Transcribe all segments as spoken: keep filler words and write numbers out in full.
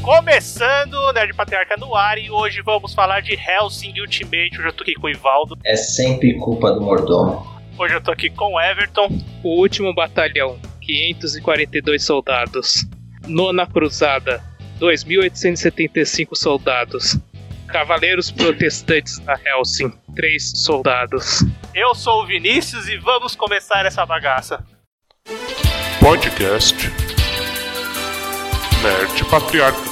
Começando o Nerd Patriarca no ar, e hoje vamos falar de Hellsing Ultimate. Hoje eu tô aqui com o Ivaldo. É sempre culpa do mordomo. Hoje eu tô aqui com o Everton. O último batalhão, quinhentos e quarenta e dois soldados. Nona Cruzada, dois mil oitocentos e setenta e cinco soldados. Cavaleiros Protestantes da Hellsing, três soldados. Eu sou o Vinícius e vamos começar essa bagaça. Podcast Nerd Patriarca.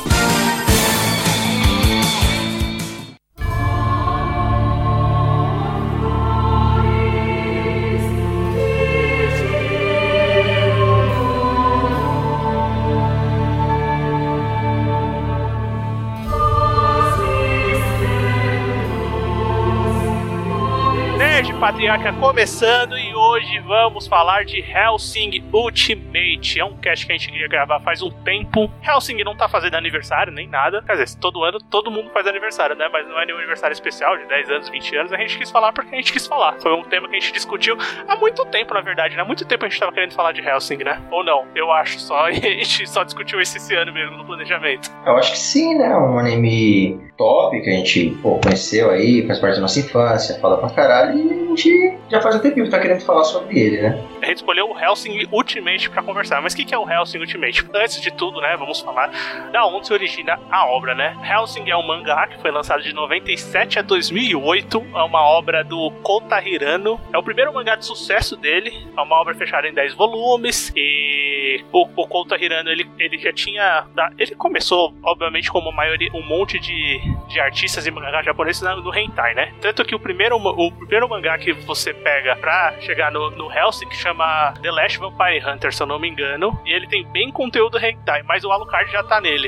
Patriarca começando, e hoje vamos falar de Hellsing Ultimate. É um cast que a gente queria gravar faz um tempo. Hellsing não tá fazendo aniversário nem nada. Quer dizer, todo ano todo mundo faz aniversário, né? Mas não é nenhum aniversário especial de dez anos, vinte anos. A gente quis falar porque a gente quis falar. Foi um tema que a gente discutiu há muito tempo, na verdade, né? Há muito tempo a gente tava querendo falar de Hellsing, né? Ou não? Eu acho só. E a gente só discutiu isso esse ano mesmo no planejamento. Eu acho que sim, né? Um anime top que a gente pô, conheceu aí, faz parte da nossa infância, fala pra caralho, e a gente já faz um tempinho que tá querendo falar sobre ele, né? A gente escolheu o Hellsing Ultimate pra conversar. Mas o que, que é o Hellsing Ultimate? Antes de tudo, né, vamos falar da onde se origina a obra, né? Hellsing é um mangá que foi lançado de noventa e sete a dois mil e oito. É uma obra do Kouta Hirano. É o primeiro mangá de sucesso dele. É uma obra fechada em dez volumes. E o, o Kouta Hirano, ele, ele já tinha... Ele começou, obviamente, como a maioria, um monte de, de artistas e mangá japoneses no hentai, né? Tanto que o primeiro, o primeiro mangá que você pega pra chegar no, no Hellsing, que chama The Last Vampire Hunter, se eu não me engano, e ele tem bem conteúdo hentai, mas o Alucard já tá nele.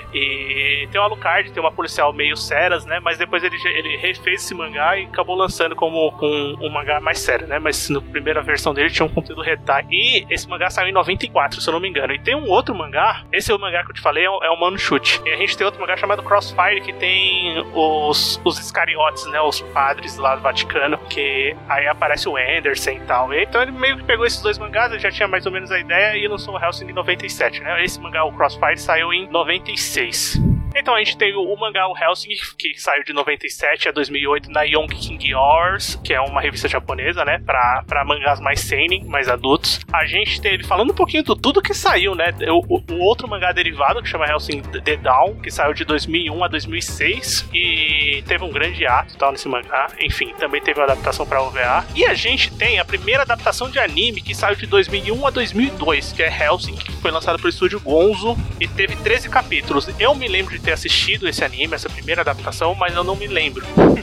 E tem o Alucard, tem uma policial meio seras, né, mas depois ele, ele refez esse mangá e acabou lançando como um, um mangá mais sério, né, mas na primeira versão dele tinha um conteúdo hentai. E esse mangá saiu em noventa e quatro, se eu não me engano. E tem um outro mangá, esse é o mangá que eu te falei, é o, é o Mano Chute. E a gente tem outro mangá chamado Crossfire, que tem os, os Iscariotes, né, os padres lá do Vaticano, que aí aparece o Anderson e tal. E então ele meio que pegou esses dois mangás, ele já tinha mais ou menos a ideia e lançou o Hellsing em noventa e sete, né? Esse mangá, o Crossfire, saiu em noventa e seis. Então a gente tem o, o mangá, o Hellsing, que saiu de noventa e sete a dois mil e oito na Young King Yours, que é uma revista japonesa, né, pra, pra mangás mais seinen, mais adultos. A gente teve, falando um pouquinho do tudo que saiu, né, o, o outro mangá derivado, que chama Hellsing The Dawn, que saiu de dois mil e um a dois mil e seis, e teve um grande ato tal nesse mangá. Enfim, também teve uma adaptação pra O V A. E a gente tem a primeira adaptação de anime, que saiu de dois mil e um a dois mil e dois, que é Hellsing, que foi lançado pelo estúdio Gonzo, e teve treze capítulos. Eu me lembro de ter assistido esse anime, essa primeira adaptação, mas eu não me lembro.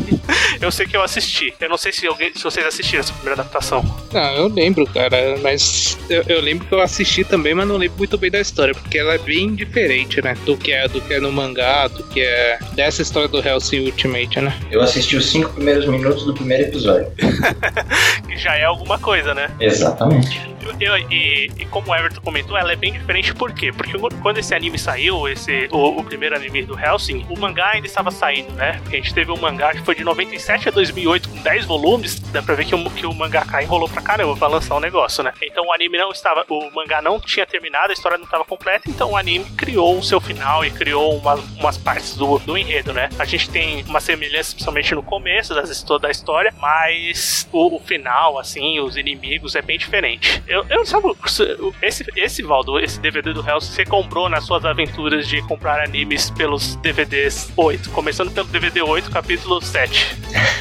Eu sei que eu assisti. Eu não sei se, alguém, se vocês assistiram essa primeira adaptação. Não, eu lembro, cara, mas eu, eu lembro que eu assisti também, mas não lembro muito bem da história, porque ela é bem diferente, né, do que é, do que é no mangá, do que é dessa história do Hellsing Ultimate, né? Eu assisti os cinco primeiros minutos do primeiro episódio. Que já é alguma coisa, né? Exatamente. Eu, e, e como o Everton comentou, ela é bem diferente. Por quê? Porque quando esse anime saiu, esse, o, o primeiro anime do Hellsing, o mangá ainda estava saindo, né? Porque a gente teve um mangá que foi de noventa e sete a dois mil e oito com dez volumes. Dá pra ver que o, que o mangaka enrolou pra caramba pra lançar um negócio, né? Então o anime não estava... O mangá não tinha terminado, a história não estava completa, então o anime criou o seu final e criou uma, umas partes do, do enredo, né? A gente tem uma semelhança, principalmente no começo das, da história, mas o, o final, assim, os inimigos é bem diferente. Eu, eu sabe, esse, esse Valdo, esse D V D do Hellsing, você comprou nas suas aventuras de comprar animes pelos D V Ds oito, começando pelo D V D oito, capítulo sete.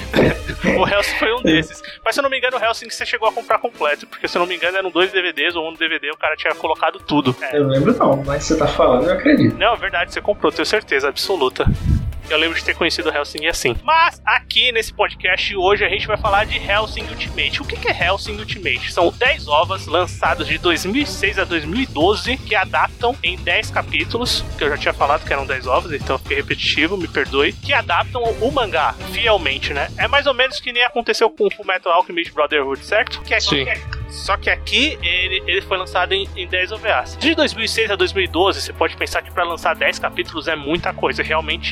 O Hellsing foi um desses. Mas se eu não me engano, o Hellsing você chegou a comprar completo, porque se eu não me engano eram dois D V Ds ou um D V D, o cara tinha colocado tudo. É. Eu lembro não, mas você tá falando, eu acredito. Não, é verdade, você comprou, tenho certeza absoluta. Eu lembro de ter conhecido o Hellsing assim. Mas aqui nesse podcast hoje a gente vai falar de Hellsing Ultimate. O que é Hellsing Ultimate? São dez ovas lançadas de dois mil e seis a dois mil e doze que adaptam em dez capítulos, que eu já tinha falado que eram dez ovas, então eu fiquei repetitivo, me perdoe, que adaptam o mangá fielmente, né? É mais ou menos que nem aconteceu com o Fullmetal Alchemist Brotherhood, certo? Que é, Sim. Que é, só que aqui ele, ele foi lançado em, em dez O V As. De dois mil e seis a dois mil e doze, você pode pensar que pra lançar dez capítulos é muita coisa, realmente é.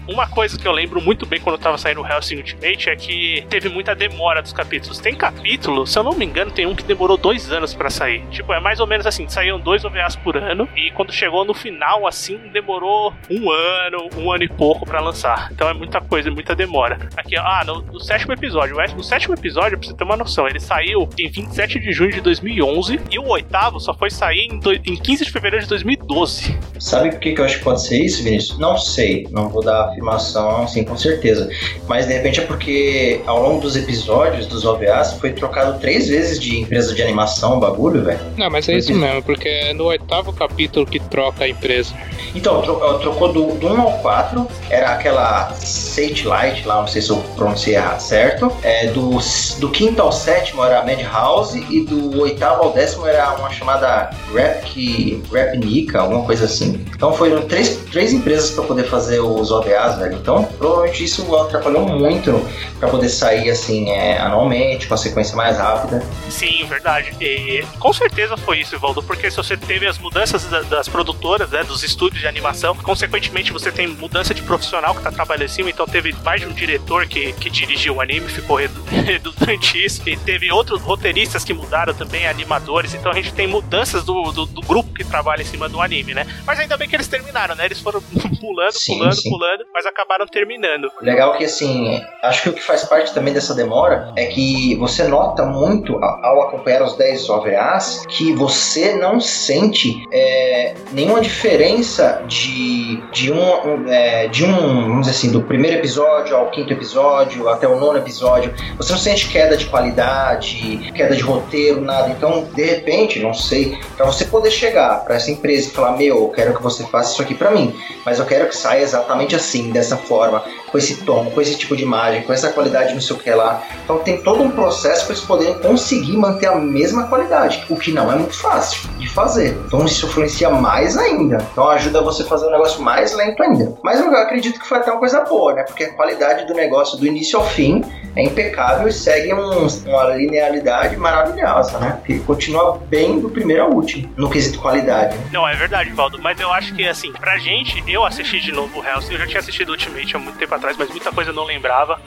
uma coisa que eu lembro muito bem quando tava saindo o Hellsing Ultimate é que teve muita demora dos capítulos. Tem capítulo, se eu não me engano, tem um que demorou dois anos pra sair. Tipo, é mais ou menos assim, saíam dois O V As por ano, e quando chegou no final, assim, demorou um ano, um ano e pouco pra lançar. Então é muita coisa, muita demora. Aqui, ah, no, no sétimo episódio, no sétimo episódio, pra você ter uma noção, ele saiu em vinte e sete de junho de dois mil e onze, e o oitavo só foi sair em, do, em quinze de fevereiro de dois mil e doze. Sabe por que, que eu acho que pode ser isso, Vinícius? Não sei, não vou dar afirmação assim com certeza, mas de repente é porque ao longo dos episódios dos O V As foi trocado três vezes de empresa de animação, o bagulho, velho. Não, mas é isso mesmo, porque é no oitavo capítulo que troca a empresa. Então, tro- trocou do, do um ao quatro, era aquela Satellite lá, não sei se eu pronunciei errado, certo? É, do, do quinto ao sétimo era a Madhouse, e do oitavo ao décimo era uma chamada Rap, Rapnica, alguma coisa assim. Então foram três, três empresas para poder fazer os O V As, velho. Então provavelmente isso atrapalhou muito para poder sair assim é, anualmente, com a sequência mais rápida. Sim, verdade. E com certeza foi isso, Ivaldo, porque se você teve as mudanças da, das produtoras, né, dos estúdios de animação, consequentemente você tem mudança de profissional que tá trabalhando em cima, então teve mais de um diretor que, que dirigiu o anime, ficou redundante isso, e teve outros roteiristas que mudaram também, animadores, então a gente tem mudanças do, do, do grupo que trabalha em cima do anime, né? Mas ainda bem que eles terminaram, né? Eles foram pulando, sim, pulando, sim. pulando, mas acabaram terminando. Legal que, assim, acho que o que faz parte também dessa demora é que você nota muito, ao acompanhar os dez O V As, que você não sente é, nenhuma diferença de, de, um, um, é, de um, vamos dizer assim, do primeiro episódio ao quinto episódio, até o nono episódio. Você não sente queda de qualidade, queda de roteiro, nada. Então, de repente, não sei, pra você poder chegar pra essa empresa e falar, meu, eu quero que você faça isso aqui pra mim, mas eu quero que saia exatamente assim, dessa forma, com esse tom, com esse tipo de imagem, com essa qualidade, não sei o que lá. Então tem todo um processo para eles poderem conseguir manter a mesma qualidade, o que não é muito fácil de fazer. Então isso influencia mais ainda. Então ajuda você a fazer um negócio mais lento ainda. Mas eu acredito que foi até uma coisa boa, né? Porque a qualidade do negócio do início ao fim é impecável e segue um, uma linearidade maravilhosa, né? Que continua bem do primeiro ao último, no quesito qualidade. Né? Não, é verdade, Valdo, mas eu acho que, assim, pra gente, eu assisti de novo o Hellsing, eu já tinha assistido Ultimate há muito tempo atrás, mas muita coisa eu não lembrava,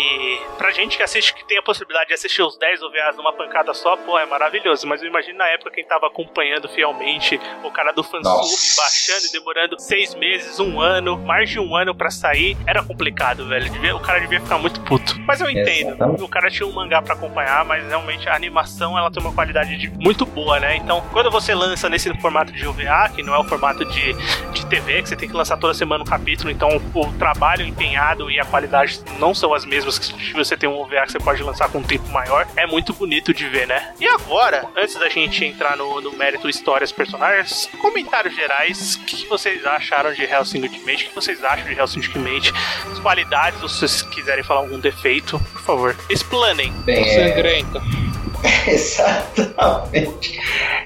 e pra gente que assiste, que tem a possibilidade de assistir os dez O V As numa pancada só, pô, é maravilhoso, mas eu imagino na época quem tava acompanhando fielmente, o cara do fansub, baixando e demorando seis meses, um ano, mais de um ano pra sair, era complicado, velho, devia, o cara devia ficar muito puto, mas eu entendo, exatamente. O cara tinha um mangá pra acompanhar, mas realmente a animação, ela tem uma qualidade de, muito boa, né, então, quando você lança nesse formato de O V A, que não é o formato de, de T V, que você tem que lançar toda semana um capítulo, então o trabalho empenhado e a qualidade não são as mesmas que se você tem um O V A que você pode lançar com um tempo maior, é muito bonito de ver, né? E agora, antes da gente entrar no, no mérito histórias, personagens, comentários gerais, o que vocês acharam de Hellsing Ultimate, o que vocês acham de Hellsing Ultimate, as qualidades, ou se vocês quiserem falar algum defeito, por favor, explanem. Bem, sangrento. É... Exatamente.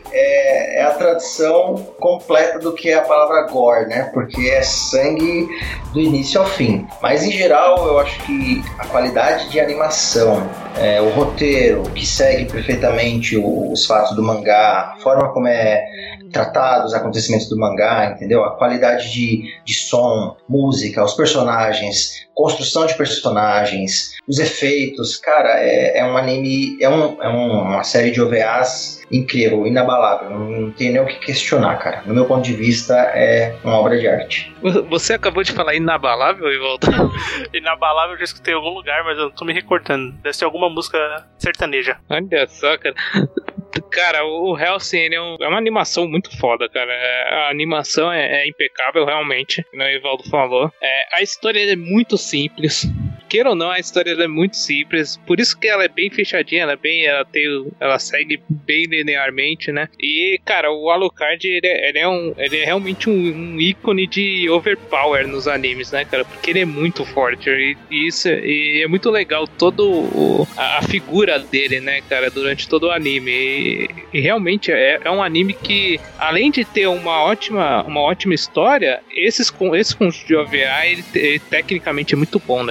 É, é a tradução completa do que é a palavra gore, né? Porque é sangue do início ao fim. Mas em geral, eu acho que a qualidade de animação, é, o roteiro que segue perfeitamente os fatos do mangá, a forma como é tratado os acontecimentos do mangá, entendeu? A qualidade de, de som, música, os personagens, construção de personagens, os efeitos, cara, é, é um anime, é, um, é um, uma série de O V As incrível, inabalável, não tem nem o que questionar, cara. No meu ponto de vista, é uma obra de arte. Você acabou de falar inabalável, Ivaldo? Inabalável eu já escutei em algum lugar, mas eu não tô me recordando. Deve ser alguma música sertaneja. Olha só, cara. Cara, o Hellsing ele é, um, é uma animação muito foda, cara. A animação é, é impecável, realmente, como o Ivaldo falou. É, a história é muito simples. Queira ou não, a história é muito simples. Por isso que ela é bem fechadinha, ela, é bem, ela, tem, ela segue bem linearmente, né? E, cara, o Alucard, ele é, ele é, um, ele é realmente um, um ícone de overpower nos animes, né, cara? Porque ele é muito forte. E, e isso e é muito legal, todo o, a, a figura dele, né, cara, durante todo o anime. E, e realmente é, é um anime que, além de ter uma ótima, uma ótima história, esses, esse conjunto de O V A, ele, ele tecnicamente é muito bom, né? Tudo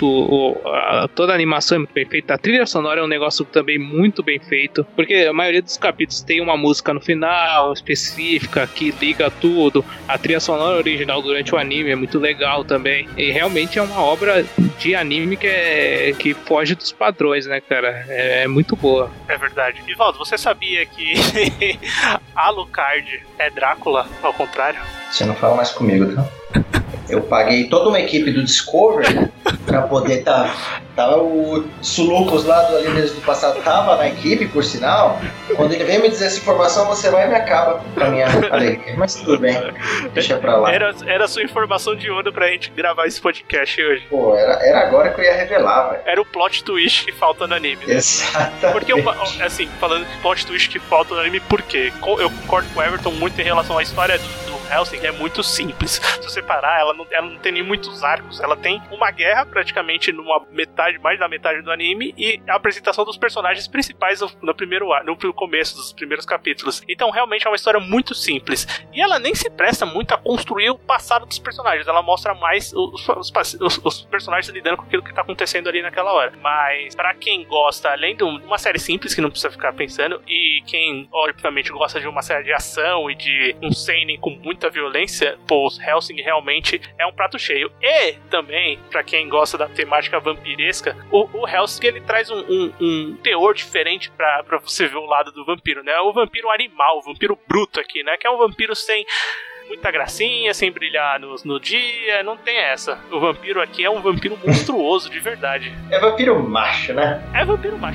tudo, o, a, toda a animação é muito bem feita, a trilha sonora é um negócio também muito bem feito, porque a maioria dos capítulos tem uma música no final específica que liga tudo, a trilha sonora original durante o anime é muito legal também, e realmente é uma obra de anime que, é, que foge dos padrões, né, cara? É, é muito boa. É verdade. Ivaldo, você sabia que Alucard é Drácula, ao contrário? Você não fala mais comigo, tá? Eu paguei toda uma equipe do Discovery pra poder tá, tá o Sulucos lá do Alienígenas do passado tava na equipe, por sinal. Quando ele vem me dizer essa informação, você vai e me acaba pra minha alegria. Mas tudo bem, deixa pra lá. Era, era a sua informação de ouro pra gente gravar esse podcast hoje. Pô, era, era agora que eu ia revelar, velho. Era o plot twist que falta no anime. Né? Exatamente. Porque, assim, falando de plot twist que falta no anime, por quê? Eu concordo com o Everton muito em relação à história do, do Hellsing, é muito simples. Se você parar, ela não, ela não tem nem muitos arcos. Ela tem uma guerra praticamente numa metade, mais da metade do anime, e a apresentação dos personagens principais no, no primeiro no começo dos primeiros capítulos. Então realmente é uma história muito simples. E ela nem se presta muito a construir o passado dos personagens. Ela mostra mais os, os, os, os personagens lidando com aquilo que tá acontecendo ali naquela hora. Mas pra quem gosta, além de uma série simples que não precisa ficar pensando, e quem obviamente gosta de uma série de ação e de um seinen com muita violência, pô, Hellsing realmente é um prato cheio. E também, pra quem gosta da temática vampiresca, o, o Hellsing ele traz um, um, um teor diferente pra, pra você ver o lado do vampiro, né? O vampiro animal, o vampiro bruto aqui, né? Que é um vampiro sem muita gracinha, sem brilhar no, no dia, não tem essa. O vampiro aqui é um vampiro monstruoso de verdade. É vampiro macho, né? É vampiro macho.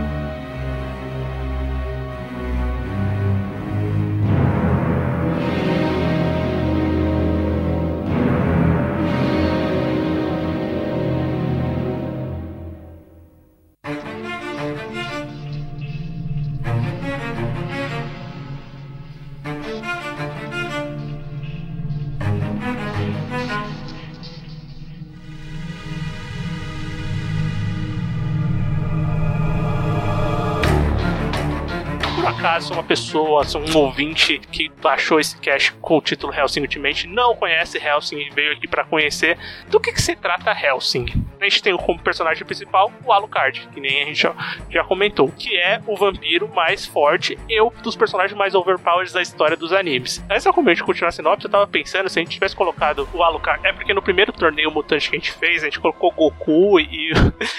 Caso uma pessoa, um ouvinte que baixou esse cast com o título Hellsing Ultimate, não conhece Hellsing e veio aqui pra conhecer, do que que se trata Hellsing? A gente tem como personagem principal o Alucard, que nem a gente já, já comentou, que é o vampiro mais forte e um dos personagens mais overpowered da história dos animes. Antes de eu continuar a sinopse, eu tava pensando, se a gente tivesse colocado o Alucard, é porque no primeiro torneio mutante que a gente fez, a gente colocou Goku e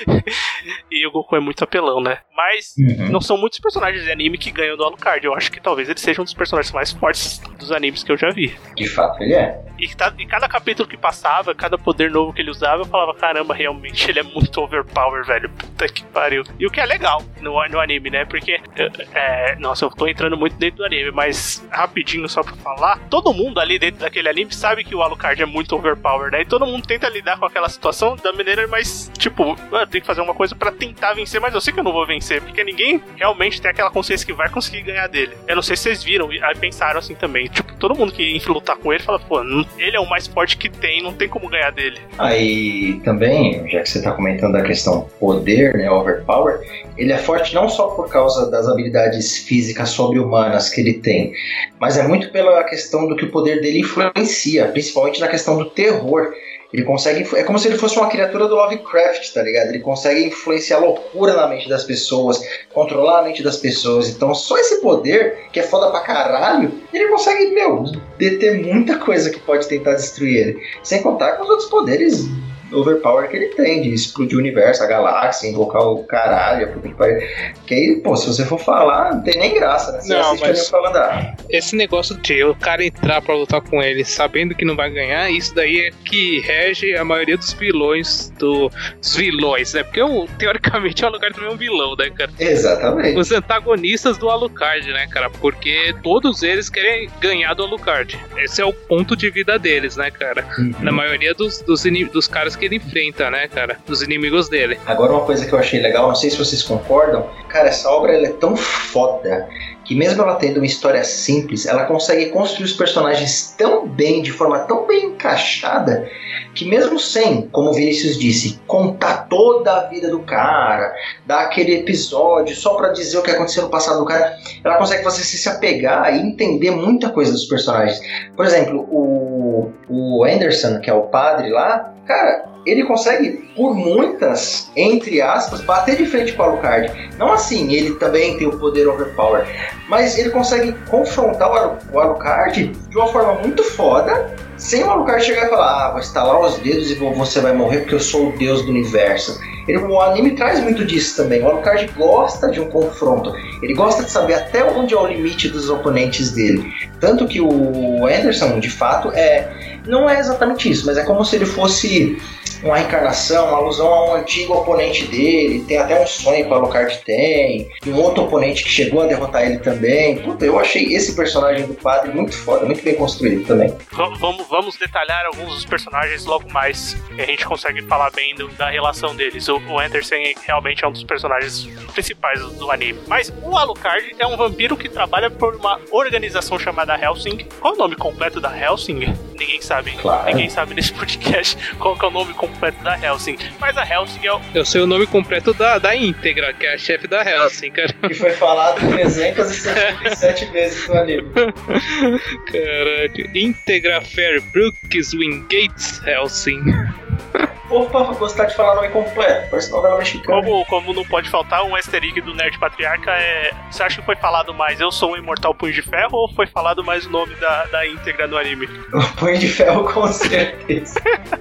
e o Goku é muito apelão, né? Mas uhum. não são muitos personagens de anime que ganham do Alucard. Eu acho que talvez ele seja um dos personagens mais fortes dos animes que eu já vi. De fato, ele é. E, tá, e cada capítulo que passava, cada poder novo que ele usava, eu falava, caramba, realmente ele é muito overpower, velho. Puta que pariu. E o que é legal no, no anime, né? Porque, é, nossa, eu tô entrando muito dentro do anime, mas rapidinho só pra falar, todo mundo ali dentro daquele anime sabe que o Alucard é muito overpower, né? E todo mundo tenta lidar com aquela situação da maneira mais, tipo, eu tenho que fazer uma coisa pra tentar vencer, mas eu sei que eu não vou vencer, porque ninguém realmente tem aquela consciência que vai conseguir ganhar dele. Eu não sei se vocês viram, aí pensaram assim também. Tipo, todo mundo que enfim lutar com ele fala, pô, não, ele é o mais forte que tem, não tem como ganhar dele. Aí também, já que você tá comentando a questão poder, né, overpower, ele é forte não só por causa das habilidades físicas sobre-humanas que ele tem, mas é muito pela questão do que o poder dele influencia, principalmente na questão do terror. Ele consegue... É como se ele fosse uma criatura do Lovecraft, tá ligado? Ele consegue influenciar loucura na mente das pessoas, controlar a mente das pessoas. Então, só esse poder, que é foda pra caralho, ele consegue, meu, deter muita coisa que pode tentar destruir ele. Sem contar com os outros poderes overpower que ele tem, de explodir o universo, a galáxia, invocar o caralho, que aí, pô, se você for falar, não tem nem graça, né? Você não, assiste mas falando, ah, esse negócio de o cara entrar pra lutar com ele sabendo que não vai ganhar, isso daí é que rege a maioria dos vilões do, dos vilões, né? Porque eu, teoricamente o Alucard também é um vilão, né, cara? Exatamente. Os antagonistas do Alucard, né, cara? Porque todos eles querem ganhar do Alucard. Esse é o ponto de vida deles, né, cara? Uhum. Na maioria dos, dos, dos caras que ele enfrenta, né, cara? Dos inimigos dele. Agora, uma coisa que eu achei legal, não sei se vocês concordam, cara, essa obra ela é tão foda que mesmo ela tendo uma história simples, ela consegue construir os personagens tão bem, de forma tão bem encaixada, que mesmo sem, como o Vinícius disse, contar toda a vida do cara, dar aquele episódio só pra dizer o que aconteceu no passado do cara, ela consegue você se apegar e entender muita coisa dos personagens. Por exemplo, o, o Anderson, que é o padre lá, cara, ele consegue, por muitas, entre aspas, bater de frente com o Alucard. Não assim, ele também tem o poder overpower, mas ele consegue confrontar o, Alu- o Alucard de uma forma muito foda, sem o Alucard chegar e falar, ah, vou estalar os dedos e você vai morrer porque eu sou o deus do universo. Ele, o anime traz muito disso também. O Alucard gosta de um confronto. Ele gosta de saber até onde é o limite dos oponentes dele. Tanto que o Anderson, de fato, é, não é exatamente isso, mas é como se ele fosse uma reencarnação, uma alusão a um antigo oponente dele. Tem até um sonho que o Alucard tem, e um outro oponente que chegou a derrotar ele também. Puta, eu achei esse personagem do padre muito foda, muito bem construído também. Vamos, vamos detalhar alguns dos personagens logo mais, que a gente consegue falar bem do, da relação deles. O, o Anderson realmente é um dos personagens principais do, do anime. Mas o Alucard é um vampiro que trabalha por uma organização chamada Hellsing. Qual é o nome completo da Hellsing? Ninguém sabe. Claro. Ninguém sabe nesse podcast qual que é o nome completo da Hellsing. Mas a Hellsing é o... Eu sei o nome completo da, da Íntegra, que é a chefe da Hellsing, cara. Que foi falado trezentas e setenta e sete vezes no anime. Caraca. Íntegra Fairbrooks Wingates Hellsing. Opa, vou gostar de falar nome completo, parece novela mexicana. Como, como não pode faltar, um easter egg do Nerd Patriarca é... Você acha que foi falado mais Eu Sou um Imortal Punho de Ferro ou foi falado mais o nome da, da Íntegra no anime? O Punho de Ferro, com certeza.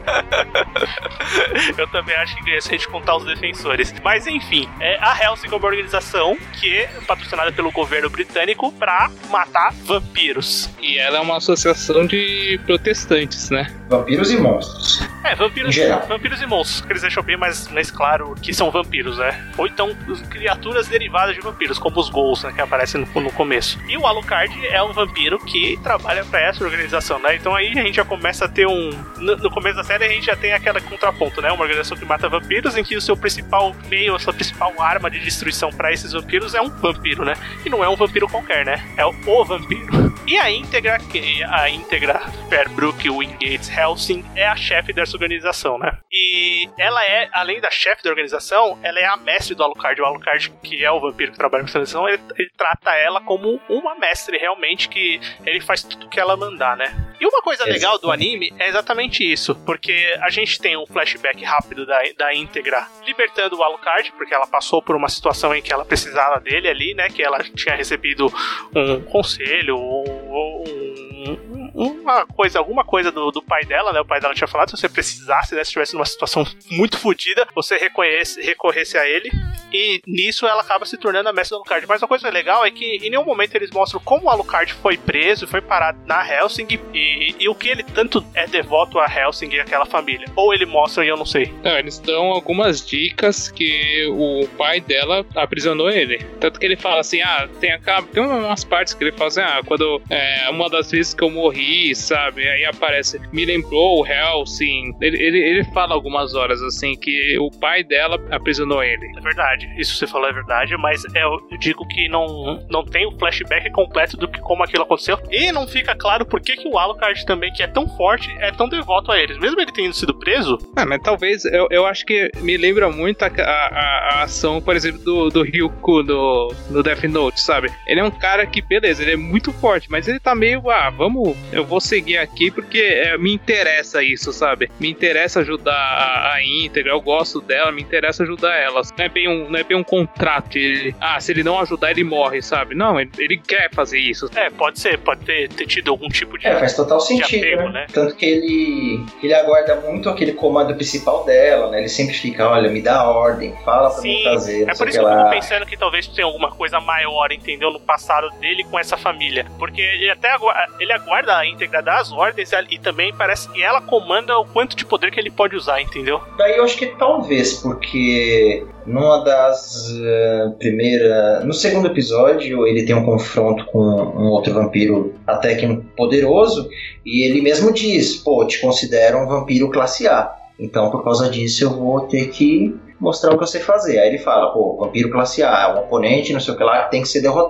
Eu também acho que é se a gente contar os defensores. Mas enfim, é a Hellsing é uma organização que é patrocinada pelo governo britânico pra matar vampiros. E ela é uma associação de protestantes, né? Vampiros e monstros. É, vampiros, Em geral. vampiros e monstros, que eles deixam bem mais, mais claro que são vampiros, né? Ou então criaturas derivadas de vampiros, como os ghouls, né, que aparecem no, no começo. E o Alucard é um vampiro que trabalha pra essa organização, né? Então aí a gente já começa a ter um... No, no começo da série a gente já tem aquele contraponto, né? Uma organização que mata vampiros, em que o seu principal meio, a sua principal arma de destruição pra esses vampiros é um vampiro, né? E não é um vampiro qualquer, né? É o, o vampiro. E a Íntegra, que a Íntegra Fairbrook Wingates Hellsing é a chefe dessa organização, né? E ela é, além da chefe da organização, ela é a mestre do Alucard. O Alucard, que é o vampiro que trabalha nessa organização, ele, ele trata ela como uma mestre, realmente, que ele faz tudo que ela mandar, né? E uma coisa Exatamente. legal do anime é exatamente isso, porque a gente tem um flashback rápido da, da Íntegra libertando o Alucard, porque ela passou por uma situação em que ela precisava dele ali, né? Que ela tinha recebido um conselho, ou um, uma coisa, alguma coisa do, do pai dela, né? O pai dela tinha falado, se você precisasse, né? Se estivesse numa situação muito fodida, você reconhece, recorresse a ele. E nisso ela acaba se tornando a mestre do Alucard. Mas uma coisa legal é que em nenhum momento eles mostram como o Alucard foi preso, foi parado na Hellsing e, e o que ele tanto é devoto a Hellsing e aquela família. Ou ele mostra e eu não sei. Não, eles dão algumas dicas que o pai dela aprisionou ele. Tanto que ele fala assim, ah, tem, a, tem umas partes que ele fala assim, ah, quando é, uma das vezes que eu morri, sabe, aí aparece, me lembrou o Hellsing. Ele, ele, ele fala algumas horas assim, que o pai dela aprisionou ele. É verdade, isso que você falou é verdade, mas eu digo que não, não tem o flashback completo do que como aquilo aconteceu. E não fica claro por que, que o Alucard também, que é tão forte, é tão devoto a eles. Mesmo ele tendo sido preso... Ah, mas talvez, eu, eu acho que me lembra muito a, a, a ação, por exemplo, do, do Ryuko no, no Death Note, sabe? Ele é um cara que, beleza, ele é muito forte, mas ele tá meio, ah, vamos, eu vou seguir aqui porque é, me interessa isso, sabe? Me interessa ajudar a, a Íntegra, eu gosto dela, me interessa ajudar ela. Não é bem um, não é bem um contrato, ele, ah, se ele não ajudar ele morre, sabe? Não, ele, ele quer fazer isso. É, pode ser, pode ter, ter tido algum tipo de... É, faz total sentido, apego, né? né? Tanto que ele, ele aguarda muito aquele comando principal dela, né? Ele sempre fica, olha, me dá ordem, fala pra Sim, mim fazer, não é sei por o isso que que eu lá. tô pensando que talvez tenha alguma coisa maior, entendeu? No passado dele com essa família. Porque ele até aguarda, ele aguarda a Íntegra das ordens e também parece que ela comanda o quanto de poder que ele pode usar, entendeu? Daí eu acho que talvez, porque numa das uh, primeiras... No segundo episódio, ele tem um confronto com um outro vampiro até que poderoso, e ele mesmo diz, pô, te considero um vampiro classe A. Então, por causa disso, eu vou ter que mostrar o que eu sei fazer. Aí ele fala, pô, vampiro classe A, é um oponente, não sei o que lá, que tem que ser derrotado.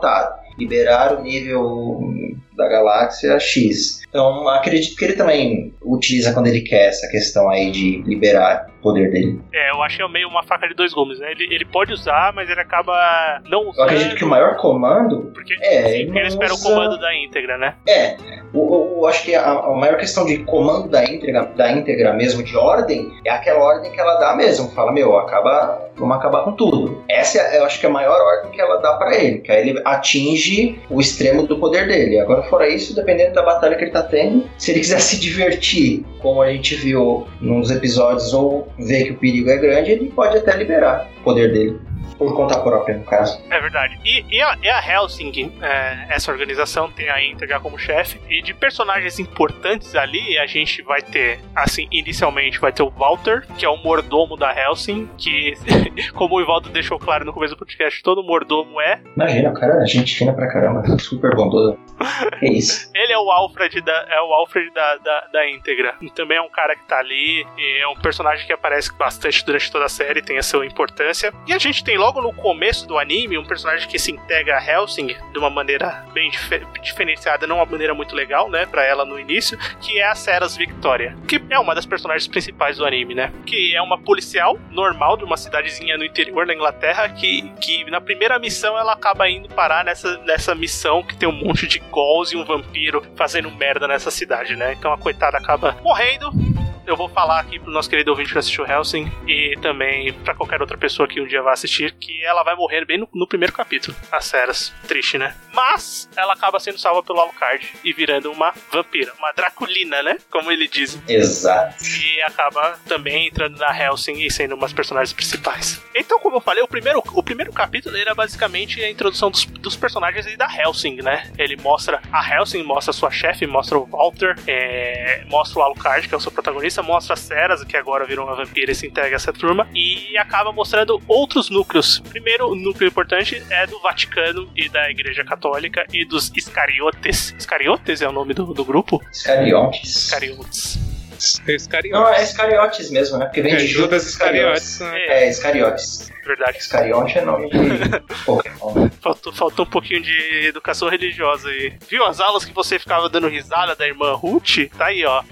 liberar o nível da galáxia X. Então, acredito que ele também utiliza quando ele quer essa questão aí de liberar o poder dele. É, eu acho que é meio uma faca de dois gumes, né? Ele, ele pode usar, mas ele acaba não usando. Eu acredito que o maior comando... Porque, é, sim, ele, porque ele espera usa... o comando da íntegra, né? É, eu, eu acho que a, a maior questão de comando da íntegra, da íntegra mesmo, de ordem, é aquela ordem que ela dá mesmo. Fala, meu, acaba, vamos acabar com tudo. Essa é, eu acho que é a maior ordem que ela dá pra ele, que aí ele atinge o extremo do poder dele. Agora, fora isso, dependendo da batalha que ele tá tendo, se ele quiser se divertir, como a gente viu nos episódios, ou ver que o perigo é grande, ele pode até liberar o poder dele. Por conta própria, no caso. É verdade. E, e, a, e a Hellsing, é, essa organização tem a Íntegra como chefe. E de personagens importantes ali, a gente vai ter, assim, inicialmente vai ter o Walter, que é o mordomo da Hellsing, que, como o Ivaldo deixou claro no começo do podcast, todo mordomo é. Imagina, o cara é gente fina pra caramba, super bondoso. Que isso. Ele é o Alfred da, é o Alfred da, da, da Íntegra. E também é um cara que tá ali, é um personagem que aparece bastante durante toda a série, tem a sua importância. E a gente tem logo no começo do anime um personagem que se integra a Hellsing de uma maneira bem dif- diferenciada, não uma maneira muito legal, né, pra ela no início, que é a Ceras Victoria, que é uma das personagens principais do anime, né, que é uma policial normal de uma cidadezinha no interior da Inglaterra, que, que na primeira missão ela acaba indo parar nessa, nessa missão que tem um monte de ghouls e um vampiro fazendo merda nessa cidade, né, então a coitada acaba morrendo. Eu vou falar aqui pro nosso querido ouvinte que assistiu Hellsing e também pra qualquer outra pessoa que um dia vá assistir, que ela vai morrer bem no, no primeiro capítulo, a Ceras. Triste, né? Mas ela acaba sendo salva pelo Alucard e virando uma vampira, uma Draculina, né? Como ele diz. Exato. E acaba também entrando na Hellsing e sendo uma das personagens principais. Então, como eu falei, o primeiro, o primeiro capítulo era basicamente a introdução dos, dos personagens aí da Hellsing, né? Ele mostra a Hellsing, mostra a sua chefe, mostra o Walter, é, mostra o Alucard, que é o seu protagonista, mostra a Ceras, que agora virou uma vampira e se integra a essa turma, e acaba mostrando outros núcleos. Primeiro, o núcleo importante é do Vaticano e da Igreja Católica e dos Iscariotes. Iscariotes é o nome do, do grupo? Iscariotes. Iscariotes. Iscariotes. Não, é Iscariotes mesmo, né? Porque vem É, de Judas Judas Iscariotes. Iscariotes. Né? É, Iscariotes. Verdade. Iscarionte é nome de Pokémon. Faltou, faltou um pouquinho de educação religiosa aí. Viu as aulas que você ficava dando risada da irmã Ruth? Tá aí, ó.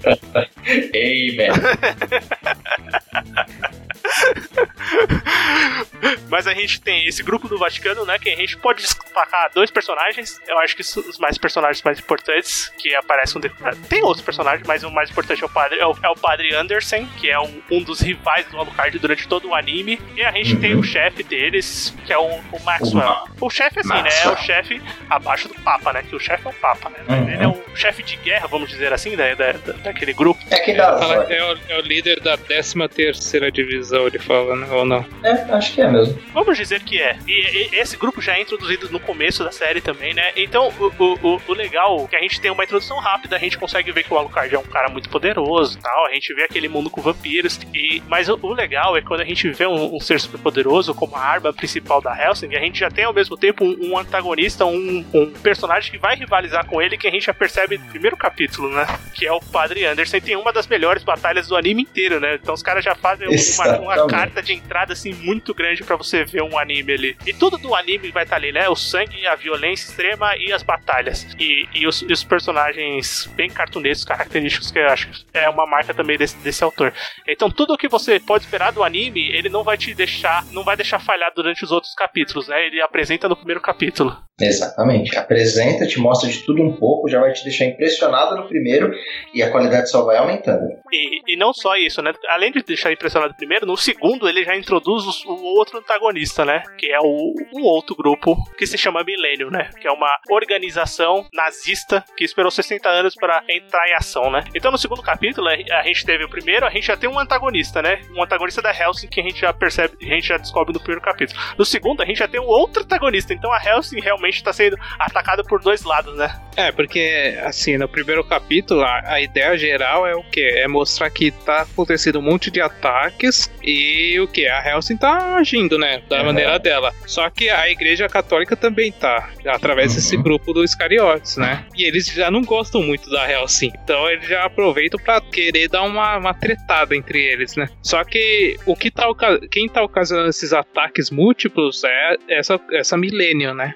Amen. Mas a gente tem esse grupo do Vaticano, né? Que a gente pode destacar dois personagens. Eu acho que os mais personagens mais importantes que aparecem. Tem outros personagens, mas o mais importante é o padre, é o, é o padre Anderson, que é um, um dos rivais do Alucard durante todo o anime. E a gente uhum. tem o chefe deles, que é o, o Maxwell. O, o chefe, assim, Maxwell. né? É o chefe abaixo do Papa, né? Que o chefe é o Papa, né? Uhum. Ele é o chefe de guerra, vamos dizer assim, da, da, daquele grupo. É que dá. É, é, o, é o líder da décima terceira divisão, ele fala, né? Ou não? É, acho que é mesmo. Vamos dizer que é. E, e esse grupo já é introduzido no começo da série também, né? Então, o, o, o legal é que a gente tem uma introdução rápida, a gente consegue ver que o Alucard é um cara muito poderoso e tal, a gente vê aquele mundo com vampiros, e, mas o, o legal é quando a gente vê um, um ser super poderoso como a arma principal da Hellsing, a gente já tem ao mesmo tempo um, um antagonista, um, um personagem que vai rivalizar com ele, que a gente já percebe no primeiro capítulo, né? Que é o Padre Anderson, e tem uma das melhores batalhas do anime inteiro, né? Então os caras já fazem uma, uma carta de entrada assim muito grande pra você ver um anime ali. E tudo do anime vai estar ali, né? O sangue, a violência extrema e as batalhas. E, e, os, e os personagens bem cartunescos, característicos, que eu acho que é uma marca também desse, desse autor. Então tudo que você pode esperar do anime, ele não vai te deixar, não vai deixar falhar durante os outros capítulos, né? Ele apresenta no primeiro capítulo. Exatamente. Apresenta, te mostra de tudo um pouco, já vai te deixar impressionado no primeiro e a qualidade só vai aumentando. E, e não só isso, né? Além de deixar impressionado primeiro, no segundo ele já introduz o, o outro antagonista, né? Que é o, o outro grupo que se chama Millennium, né? Que é uma organização nazista que esperou sessenta anos para entrar em ação, né? Então no segundo capítulo a gente teve o primeiro, a gente já tem um antagonista, né? Um antagonista da Hellsing que a gente já percebe, a gente já descobre no primeiro capítulo. No segundo a gente já tem um outro antagonista, então a Hellsing realmente está sendo atacada por dois lados, né? É, porque assim, no primeiro capítulo a, a ideia geral é o que? É mostrar que tá acontecendo um monte de ataques e o que? A Hellsing tá agindo, né? Da uhum. maneira dela. Só que a Igreja Católica também tá, através uhum. desse grupo dos Iscariotes, né? E eles já não gostam muito da Hellsing, então eles já aproveitam pra querer dar uma, uma tretada entre eles, né? Só que o que tá, quem tá ocasionando esses ataques múltiplos é essa, essa Millennium, né? E que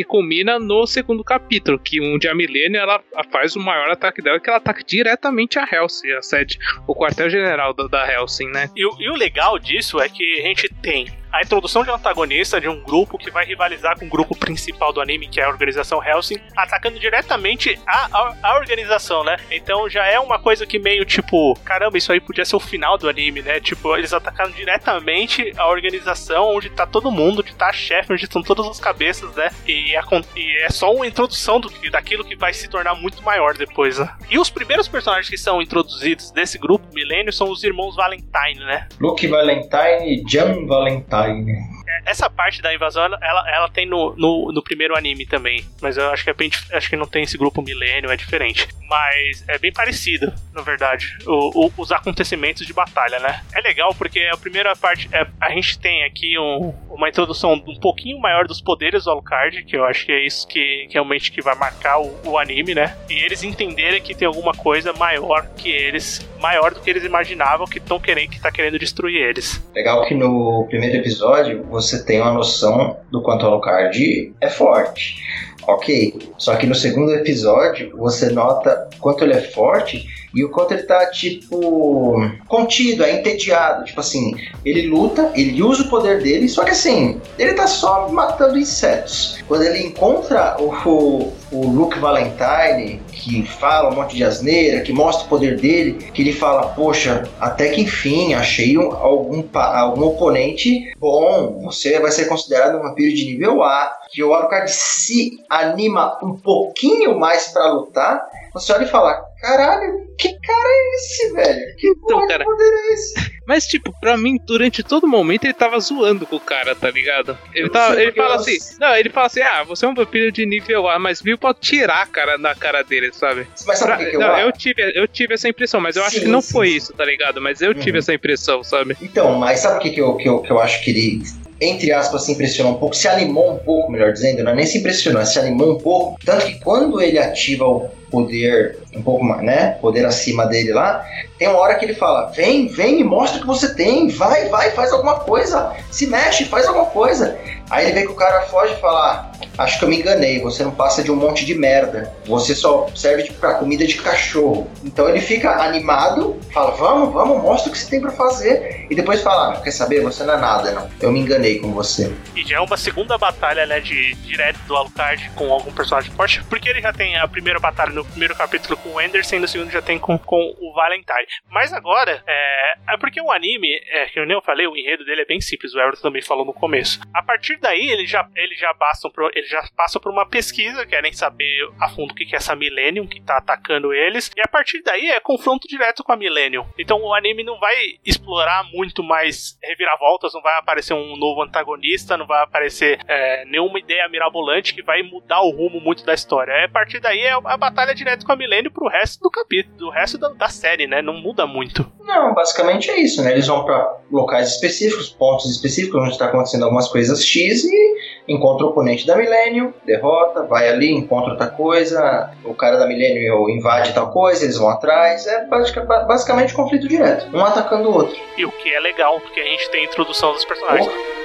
culmina no segundo capítulo, que onde a Millennium ela faz o maior ataque dela, que ela ataca diretamente a Hellsing, a sede, o quartel-general da, da Hellsing, né? E, e o legal disso é que a gente tem a introdução de um antagonista de um grupo que vai rivalizar com o grupo principal do anime, que é a organização Hellsing, atacando diretamente a, a, a organização, né? Então já é uma coisa que meio tipo, caramba, isso aí podia ser o final do anime, né? Tipo, eles atacaram diretamente a organização onde tá todo mundo, onde tá a chefe, onde estão todas as cabeças, né? E, a, e é só uma introdução do, daquilo que vai se tornar muito maior depois, né? E os primeiros personagens que são introduzidos desse grupo Millennium são os irmãos Valentine, né? Luke Valentine e Jan Valentine. Essa parte da invasão, ela, ela tem no, no, no primeiro anime também, mas eu acho que, é bem, acho que não tem esse grupo Millennium, é diferente. Mas é bem parecido, na verdade, o, o, os acontecimentos de batalha, né? É legal porque a primeira parte, é, a gente tem aqui um, uma introdução um pouquinho maior dos poderes do Alucard, que eu acho que é isso que, que realmente que vai marcar o, o anime, né? E eles entenderem que tem alguma coisa maior que eles, maior do que eles imaginavam, que estão querendo, que tá querendo destruir eles. Legal que no primeiro episódio você tem uma noção do quanto o Alucard é forte. Ok, só que no segundo episódio você nota quanto ele é forte e o quanto ele tá, tipo, contido, é entediado. Tipo assim, ele luta, ele usa o poder dele, só que assim, ele tá só matando insetos. Quando ele encontra o, o, o Luke Valentine, que fala um monte de asneira, que mostra o poder dele, que ele fala, poxa, até que enfim, achei um, algum, algum oponente bom, você vai ser considerado um vampiro de nível A, que o Alucard se anima um pouquinho mais pra lutar, você olha e fala, caralho, que cara é esse, velho? Que então, porra cara, de poder é esse? Mas, tipo, pra mim, durante todo momento, ele tava zoando com o cara, tá ligado? Ele, tava, ele fala eu... assim, não, ele fala assim, ah, você é um vampiro de nível A, mas viu, pode tirar a cara na cara dele, sabe? Mas sabe o que, que eu não, acho? Eu tive, eu tive essa impressão, mas eu sim, acho que não sim, foi sim. isso, tá ligado? Mas eu tive uhum. essa impressão, sabe? Então, mas sabe o que, que, eu, que, eu, que eu acho que ele, entre aspas, se impressionou um pouco, se animou um pouco, melhor dizendo, não é nem se impressionou, se animou um pouco, tanto que quando ele ativa o poder um pouco mais, né, poder acima dele lá, tem uma hora que ele fala, vem, vem, me mostra o que você tem, vai, vai, faz alguma coisa, se mexe, faz alguma coisa. Aí ele vê que o cara foge e fala, ah, acho que eu me enganei, você não passa de um monte de merda, você só serve tipo, pra comida de cachorro. Então ele fica animado, fala, vamos, vamos, mostra o que você tem pra fazer, e depois fala, ah, quer saber, você não é nada, não, eu me enganei com você. E já é uma segunda batalha, né, de direto do Alucard com algum personagem forte, porque ele já tem a primeira batalha no primeiro capítulo com o Anderson, e no segundo já tem com, com o Valentine. Mas agora, é, é porque o anime, é, que eu nem falei, o enredo dele é bem simples, o Everton também falou no começo. A partir daí, ele já, ele já, passam por, ele já passa por uma pesquisa, querem saber a fundo o que é essa Millennium que tá atacando eles, e a partir daí é confronto direto com a Millennium. Então o anime não vai explorar muito mais reviravoltas, não vai aparecer um novo antagonista, não vai aparecer é, nenhuma ideia mirabolante que vai mudar o rumo muito da história. É, a partir daí é a batalha direto com a Millennium pro resto do capítulo, do resto da, da série, né? Não muda muito. Não, basicamente é isso, né? Eles vão pra locais específicos, pontos específicos, onde tá acontecendo algumas coisas X e encontra o oponente da Millennium, derrota, vai ali, encontra outra coisa, o cara da Millennium invade tal coisa, eles vão atrás, é basicamente conflito direto, um atacando o outro. E o que é legal, porque a gente tem a introdução dos personagens. Oh.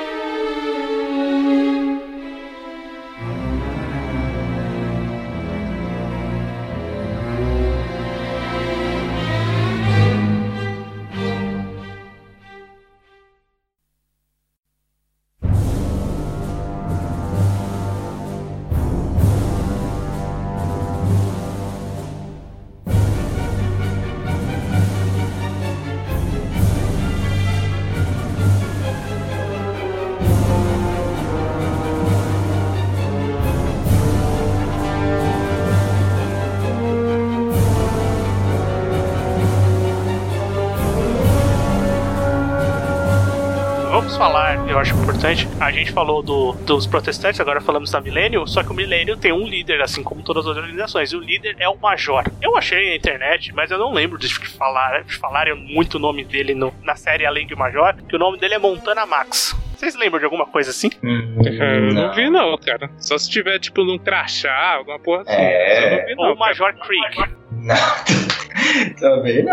Falar, eu acho importante, a gente falou do, dos protestantes, agora falamos da Millennium, só que o Millennium tem um líder, assim como todas as organizações, e o líder é o Major. Eu achei na internet, mas eu não lembro de falar, de falarem muito o nome dele no, na série além de Major, que o nome dele é Montana Max. Vocês lembram de alguma coisa assim? Hum, eu não. não vi não, cara. Só se tiver, tipo, num crachá, alguma porra assim. É... Eu não vi, não, ou Major Creek. Não, também não.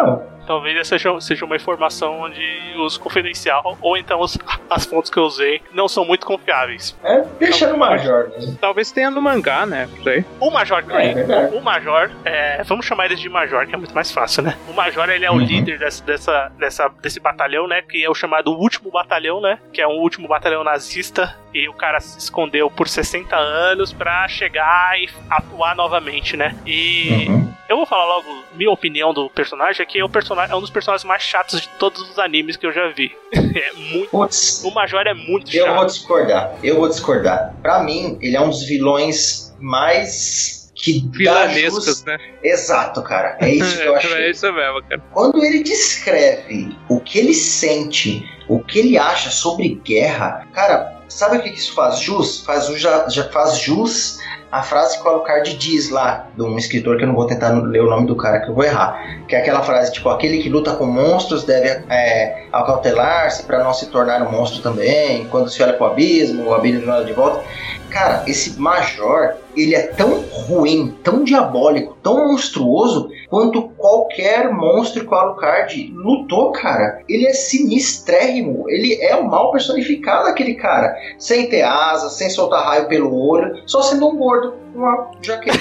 Talvez essa seja, seja uma informação onde uso confidencial, ou então os, as fontes que eu usei não são muito confiáveis. É, deixa no Major mesmo. Talvez tenha no mangá, né? Por aí. O Major Green, É, o, o Major, é, vamos chamar ele de Major, que é muito mais fácil, né? O Major, ele é o Uhum. líder dessa, dessa, dessa, desse batalhão, né? Que é o chamado Último Batalhão, né? Que é um último batalhão nazista. E o cara se escondeu por sessenta anos pra chegar e atuar novamente, né? E Uhum. eu vou falar logo, minha opinião do personagem é que é, o personagem, é um dos personagens mais chatos de todos os animes que eu já vi. É muito... Putz, O Major é muito eu chato. vou discordar. Eu vou discordar. Pra mim, ele é um dos vilões mais... que dá Vilanescas, jus- né? Exato, cara. É isso que eu achei. É isso mesmo, cara. Quando ele descreve o que ele sente, o que ele acha sobre guerra, cara, sabe o que isso faz jus? Faz, jus- já, já faz jus a frase que o Alucard diz lá, de um escritor que eu não vou tentar ler o nome do cara que eu vou errar, que é aquela frase tipo, aquele que luta com monstros deve é, acautelar-se para não se tornar um monstro também, quando se olha pro abismo, o abismo não olha de volta. Cara, esse Major, ele é tão ruim, tão diabólico, tão monstruoso quanto qualquer monstro que o Alucard lutou, cara. Ele é sinistrérrimo, ele é o mal personificado, aquele cara. Sem ter asa, sem soltar raio pelo olho, só sendo um gordo, uma jaqueta.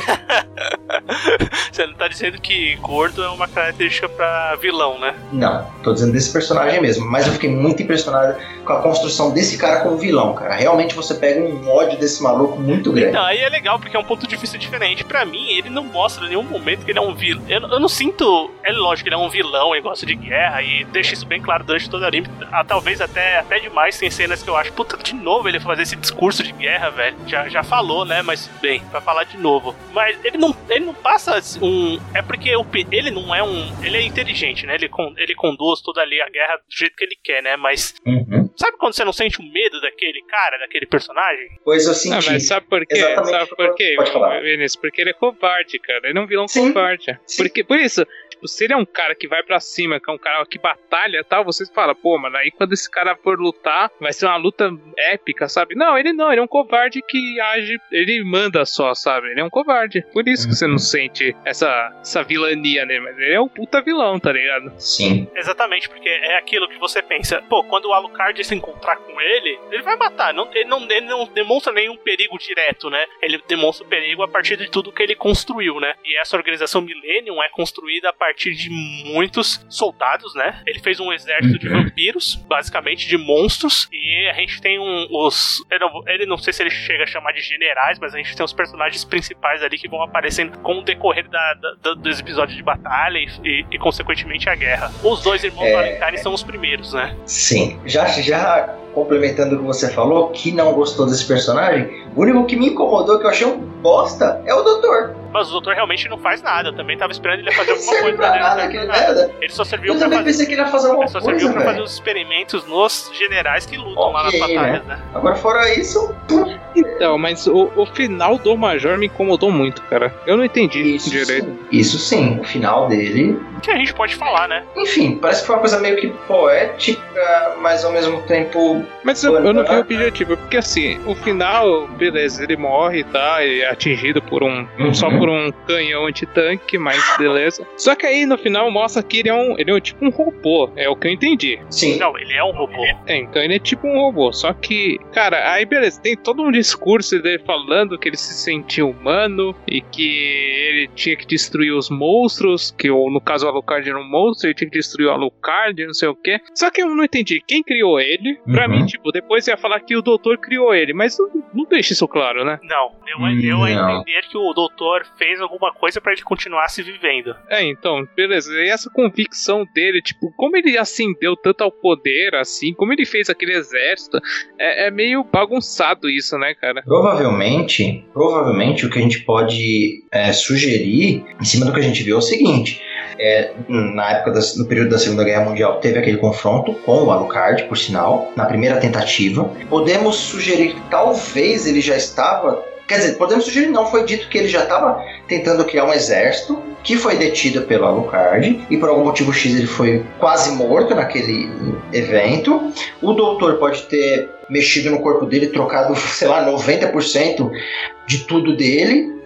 Você não tá dizendo que gordo é uma característica pra vilão, né? Não, tô dizendo desse personagem mesmo, mas eu fiquei muito impressionado com a construção desse cara como vilão, cara. Realmente você pega um ódio desse maluco muito grande. Então, aí é legal, porque é um ponto de vista diferente. Pra mim, ele não mostra em nenhum momento que ele é um vilão. Eu, eu não sinto... É lógico que ele é um vilão, ele gosta de guerra, e deixa isso bem claro durante todo o anime. Ah, talvez até, até demais, tem cenas que eu acho, puta, de novo ele fazer esse discurso de guerra, velho. Já, já falou, né? Mas, bem, vai falar de novo. Mas ele não, ele não passa um... É porque o, ele não é um... Ele é inteligente, né? Ele, con, ele conduz toda ali a guerra do jeito que ele quer, né? Mas... Uhum. Sabe quando você não sente o medo daquele cara, daquele personagem? Pois eu Ah, senti. mas sabe por quê? Exatamente. Sabe por quê, Pode falar. Vinícius? Porque ele é covarde, cara. Ele é um vilão Sim. covarde. Sim. Porque, por isso, tipo, se ele é um cara que vai pra cima, que é um cara que batalha e tal, vocês falam, pô, mano, aí quando esse cara for lutar, vai ser uma luta épica, sabe? Não, ele não, ele é um covarde que age, ele manda só, sabe? Ele é um covarde. Por isso que você não sente essa, essa vilania nele, mas ele é um puta vilão, tá ligado? Sim. Exatamente, porque é aquilo que você pensa. Pô, quando o Alucard se encontrar com ele, ele vai matar. Não, ele, não, ele não demonstra nenhum perigo direto, né? Ele demonstra o perigo a partir de tudo que ele construiu, né? E essa organização Millennium é construída a partir de muitos soldados, né? Ele fez um exército de vampiros, basicamente de monstros, e a gente tem um, os... Ele não, ele não sei se ele chega a chamar de generais, mas a gente tem os personagens principais ali que vão aparecendo com o decorrer da, da, dos episódios de batalha e, e, e consequentemente, a guerra. Os dois irmãos É... Valentine são os primeiros, né? Sim. Já, já complementando o que você falou, que não gostou desse personagem, o único que me incomodou, que eu achei um bosta, é o doutor. Mas o doutor realmente não faz nada. Eu também tava esperando ele fazer Não alguma serve coisa. pra Né? nada, Não serve aquele pra nada. merda. Ele só serviu Eu pra também fazer... pensei que ele ia fazer alguma Ele só serviu coisa, pra fazer velho. os experimentos nos generais que lutam lá nas Ok, batalhas, né? né? Agora, fora isso, pum, Então, mas o, o final do Major me incomodou muito, cara. Eu não entendi isso direito. sim. Isso sim, o final dele... Que a gente pode falar, né? Enfim, parece que foi uma coisa meio que poética, mas ao mesmo tempo... Mas eu, eu não vi o objetivo, porque assim, o final, beleza, ele morre, tá? Ele é atingido por um. Uhum. Só por um canhão antitanque, mas beleza. Só que aí no final mostra que ele é um. Ele é tipo um robô. É o que eu entendi. Sim. Não, ele é um robô. É, então ele é tipo um robô. Só que, cara, aí beleza, tem todo um discurso dele falando que ele se sentia humano e que ele tinha que destruir os monstros, que ou, no caso o Alucard era um monstro, ele tinha que destruir o Alucard, não sei o que. Só que eu não entendi quem criou ele. Pra Uhum. mim, tipo, depois ia falar que o doutor criou ele, mas não, não deixa isso claro, né? Não, deu, a- deu a Não. entender que o doutor fez alguma coisa pra ele continuar se vivendo. É, então, beleza. E essa convicção dele, tipo, como ele ascendeu tanto ao poder, assim, como ele fez aquele exército, é, é meio bagunçado isso, né, cara? Provavelmente, provavelmente o que a gente pode é, sugerir, em cima do que a gente viu, é o seguinte. É, na época, da, no período da Segunda Guerra Mundial, teve aquele confronto com o Alucard, por sinal, na primeira tentativa. Podemos sugerir que talvez ele já estava... Quer dizer, podemos sugerir, não, foi dito que ele já estava tentando criar um exército, que foi detido pelo Alucard, e por algum motivo X ele foi quase morto naquele evento. O doutor pode ter mexido no corpo dele, trocado, sei lá, noventa por cento de tudo dele,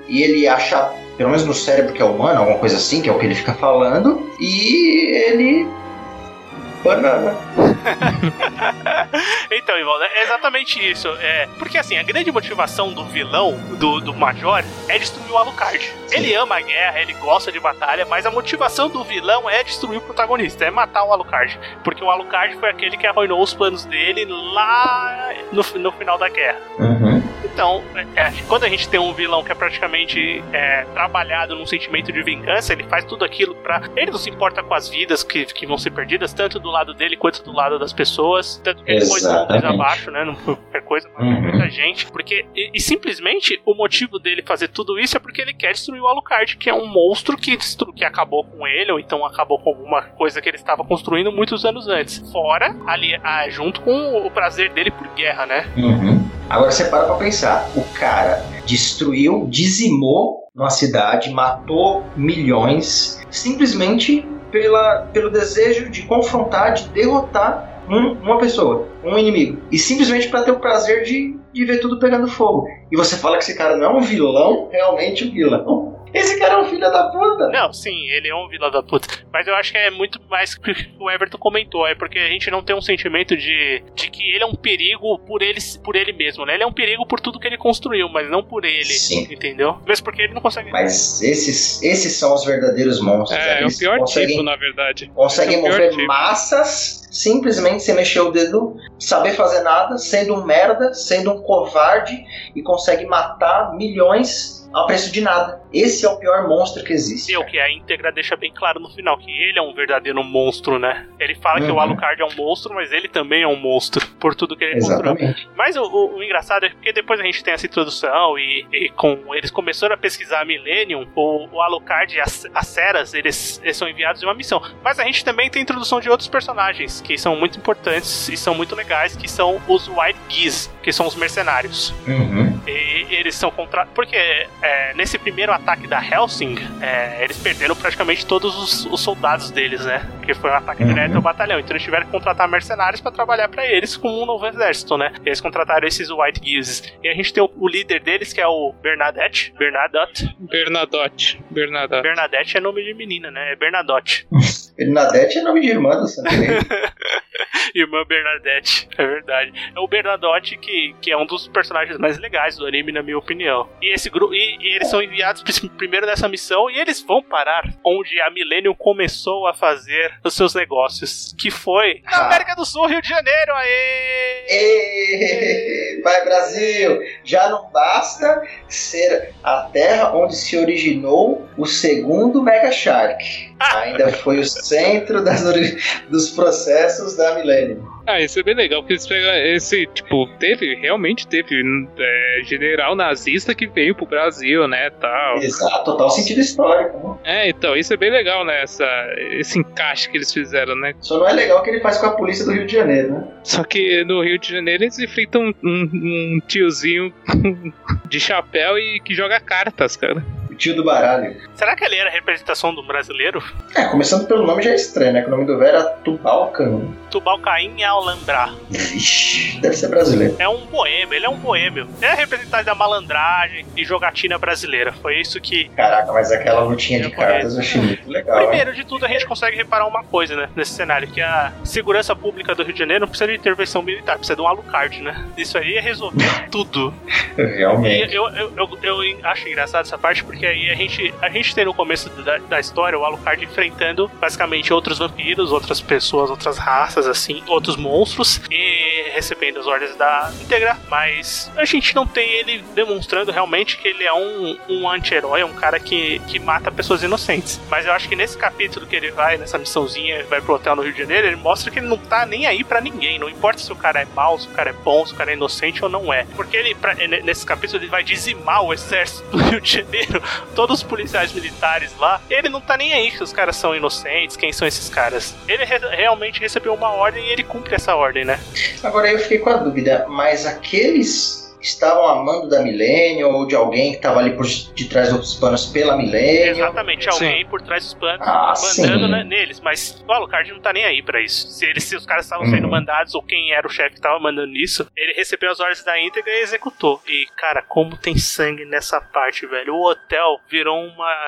e ele acha, pelo menos no cérebro que é humano, alguma coisa assim, que é o que ele fica falando, e ele... banana. Então, Ivan, é exatamente isso. É, porque assim, a grande motivação do vilão, do, do Major, é destruir o Alucard. Sim. Ele ama a guerra, ele gosta de batalha, mas a motivação do vilão é destruir o protagonista, é matar o Alucard. Porque o Alucard foi aquele que arruinou os planos dele lá no, no final da guerra. Uhum. Então, é, quando a gente tem um vilão que é praticamente é, trabalhado num sentimento de vingança, ele faz tudo aquilo pra... Ele não se importa com as vidas que, que vão ser perdidas, tanto do lado dele quanto do lado das pessoas, tanto que ele pôs dois abaixo, né, não foi qualquer coisa, mas uhum. muita gente, porque, e, e simplesmente o motivo dele fazer tudo isso é porque ele quer destruir o Alucard, que é um monstro que, destru, que acabou com ele, ou então acabou com alguma coisa que ele estava construindo muitos anos antes, fora, ali, ah, junto com o prazer dele por guerra, né? Uhum. Agora você para pra pensar, o cara destruiu, dizimou uma cidade, matou milhões, simplesmente pela, pelo desejo de confrontar, de derrotar um, uma pessoa, um inimigo. E simplesmente para ter o prazer de, de ver tudo pegando fogo. E você fala que esse cara não é um vilão, realmente um vilão. Esse cara é um filho da puta. Não, sim, ele é um vilão da puta. Mas eu acho que é muito mais que o Everton comentou. É porque a gente não tem um sentimento de, de que ele é um perigo por ele, por ele mesmo, né? Ele é um perigo por tudo que ele construiu, mas não por ele. Sim. Entendeu? Mesmo porque ele não consegue... Mas esses, esses são os verdadeiros monstros. É, é o pior tipo, na verdade. Conseguem é mover tipo. massas simplesmente sem mexer o dedo, saber fazer nada, sendo um merda, sendo um covarde, e consegue matar milhões a preço de nada. Esse é o pior monstro que existe. E o que a íntegra deixa bem claro no final, que ele é um verdadeiro monstro, né? Ele fala uhum. que o Alucard é um monstro, mas ele também é um monstro, por tudo que ele Exatamente. construiu. Mas o, o, o engraçado é porque depois a gente tem essa introdução e, e com eles começaram a pesquisar a Millennium, o, o Alucard e as, as Ceras, eles, eles são enviados em uma missão. Mas a gente também tem a introdução de outros personagens, que são muito importantes e são muito legais, que são os White Geese, que são os mercenários. Uhum. E eles são contratados... Porque é, nesse primeiro ataque da Hellsing, é, eles perderam praticamente todos os, os soldados deles, né? Porque foi um ataque uhum. direto ao batalhão. Então eles tiveram que contratar mercenários pra trabalhar pra eles como um novo exército, né? Eles contrataram esses White Geese. E a gente tem o, o líder deles, que é o Bernadette. Bernadotte. Bernadotte. Bernadotte. Bernadette é nome de menina, né? É Bernadotte. Bernadette é nome de irmã do Santo Irmã Bernadette, é verdade. É o Bernadotte que, que é um dos personagens mais legais do anime, na minha opinião. E esse grupo, e, e eles são enviados primeiro nessa missão e eles vão parar onde a Millennium começou a fazer os seus negócios, que foi na América do Sul, Rio de Janeiro. Aê! Êêê! Vai, Brasil! Já não basta ser a terra onde se originou o segundo Mega Shark. Ainda foi o centro das, dos processos da Millennium. Ah, isso é bem legal, porque eles pegam esse, tipo, teve, realmente teve é, general nazista que veio pro Brasil, né, tal. Exato, total sentido histórico, né? É, então, isso é bem legal, né, essa, esse encaixe que eles fizeram, né. Só não é legal o que ele faz com a polícia do Rio de Janeiro, né. Só que no Rio de Janeiro eles enfrentam um, um, um tiozinho de chapéu e que joga cartas, cara. Tio do baralho. Será que ele era a representação do brasileiro? É, começando pelo nome já é estranho, né? Que o nome do velho era Tubalcain. Tubalcain Alhambra. Vixe, deve ser brasileiro. É um boêmio, ele é um boêmio. É a representante da malandragem e jogatina brasileira. Foi isso que... Caraca, mas aquela lutinha de cartas eu achei muito legal. Primeiro hein? de tudo, a gente consegue reparar uma coisa, né? Nesse cenário, que a segurança pública do Rio de Janeiro não precisa de intervenção militar, precisa de um Alucard, né? Isso aí é resolver tudo. Realmente. E eu, eu, eu, eu acho engraçado essa parte, porque aí a gente, a gente tem no começo da, da história o Alucard enfrentando basicamente outros vampiros, outras pessoas, outras raças, assim, outros monstros, e recebendo as ordens da íntegra, mas a gente não tem ele demonstrando realmente que ele é um, um anti-herói, um cara que, que mata pessoas inocentes. Mas eu acho que nesse capítulo que ele vai, nessa missãozinha, vai pro hotel no Rio de Janeiro, ele mostra que ele não tá nem aí pra ninguém, não importa se o cara é mau, se o cara é bom, se o cara é inocente ou não é, porque ele, pra, nesse capítulo, ele vai dizimar o exército do Rio de Janeiro, todos os policiais militares lá, ele não tá nem aí que os caras são inocentes, quem são esses caras. Ele re- realmente recebeu uma ordem e ele cumpre essa ordem, né? Agora eu fiquei com a dúvida, mas aqueles estavam a mando da Millennium ou de alguém que estava ali por de trás dos panos pela Millennium. Exatamente, alguém sim. por trás dos panos ah, mandando sim. né, neles, mas o Alucard não tá nem aí pra isso. Se, eles, se os caras estavam uhum. sendo mandados ou quem era o chefe que tava mandando isso, ele recebeu as ordens da íntegra e executou. E, cara, como tem sangue nessa parte, velho. O hotel virou uma...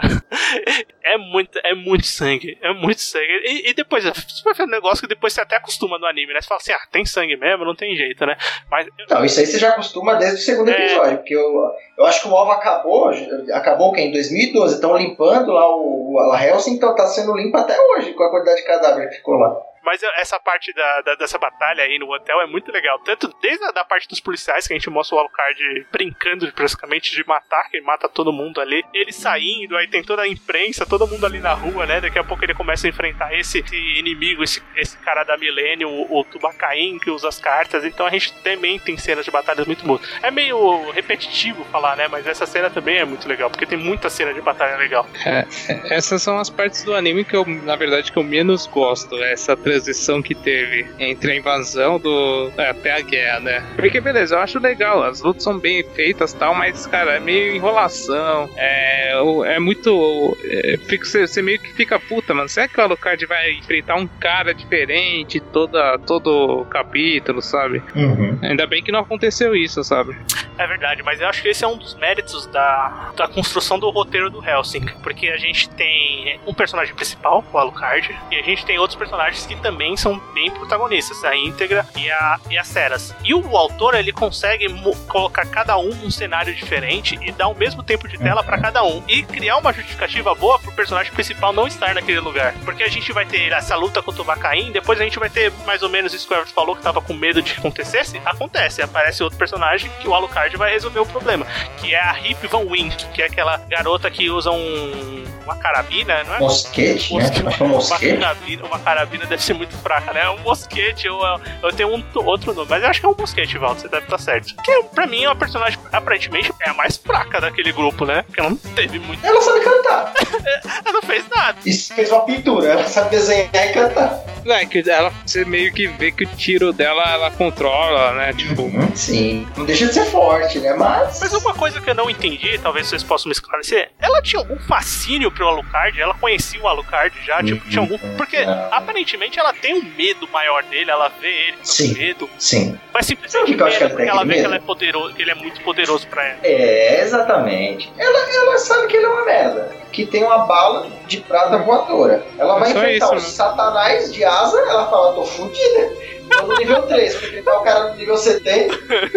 é, muito, é muito sangue, é muito sangue. E, e depois, você vai fazer um negócio que depois você até acostuma no anime, né? Você fala assim, ah, tem sangue mesmo, não tem jeito, né? Mas... Não, isso aí você já acostuma desde o segundo é... episódio, porque eu, eu acho que o OVA acabou, acabou que em dois mil e doze, estão limpando lá o, a Hellsing, então tá sendo limpo até hoje, com a quantidade de cadáver que ficou lá. Mas essa parte da, da, dessa batalha aí no hotel é muito legal. Tanto desde a da parte dos policiais, que a gente mostra o Alucard brincando praticamente de matar, que ele mata todo mundo ali. Ele saindo, aí tem toda a imprensa, todo mundo ali na rua, né? Daqui a pouco ele começa a enfrentar esse, esse inimigo, esse, esse cara da Millennium, o, o Tubacaim, que usa as cartas. Então a gente também tem cenas de batalhas muito boas. É meio repetitivo falar, né? Mas essa cena também é muito legal, porque tem muita cena de batalha legal. É, essas são as partes do anime que eu, na verdade, que eu menos gosto. Essa transição que teve entre a invasão do é, até a guerra, né? Porque beleza, eu acho legal, as lutas são bem feitas e tal, mas cara, é meio enrolação, é, é muito é, fico, você, você meio que fica puta, mano, será que o Alucard vai enfrentar um cara diferente toda, todo capítulo, sabe? Uhum. Ainda bem que não aconteceu isso, sabe? É verdade, mas eu acho que esse é um dos méritos da, da construção do roteiro do Hellsing, porque a gente tem um personagem principal, o Alucard, e a gente tem outros personagens que também são bem protagonistas, a Íntegra e a, e a Ceras. E o autor, ele consegue mo- colocar cada um num cenário diferente e dar o mesmo tempo de tela pra cada um, e criar uma justificativa boa pro personagem principal não estar naquele lugar, porque a gente vai ter essa luta com o Tubacaim, depois a gente vai ter mais ou menos isso que o Everton falou, que tava com medo de que acontecesse, acontece, aparece outro personagem que o Alucard vai resolver o problema, que é a Rip Van Wink, que é aquela garota que usa um uma carabina, não é? Mosquete, né? Acho que é um mosquete. Uma carabina, uma carabina deve ser muito fraca, né? É um mosquete, ou eu tenho um, outro nome, mas eu acho que é um mosquete, Valdo, você deve estar certo. Que pra mim é uma personagem, aparentemente, é a mais fraca daquele grupo, né? Porque ela não teve muito. Ela sabe cantar. Ela não fez nada. Isso fez uma pintura, ela sabe desenhar e cantar. É, que ela, você meio que vê que o tiro dela, ela controla, né? Tipo... Uhum, sim. Não deixa de ser forte, né? Mas... Mas uma coisa que eu não entendi, talvez vocês possam me esclarecer, ela tinha algum fascínio pro Alucard? Ela conhecia o Alucard já? Uhum, tipo, tinha algum... Porque, não. aparentemente, ela tem um medo maior dele, ela vê ele com sim, medo. Sim. Mas simplesmente medo, ela porque ela vê medo? que, ela é poderoso, que ele é muito poderoso pra ela. É, exatamente. Ela, ela sabe que ele é uma merda. Que tem uma bala de prata voadora. Ela vai é enfrentar isso, o né? Satanás de asa, ela fala, tô fudida. Tô no nível três, vou enfrentar o cara no nível setenta.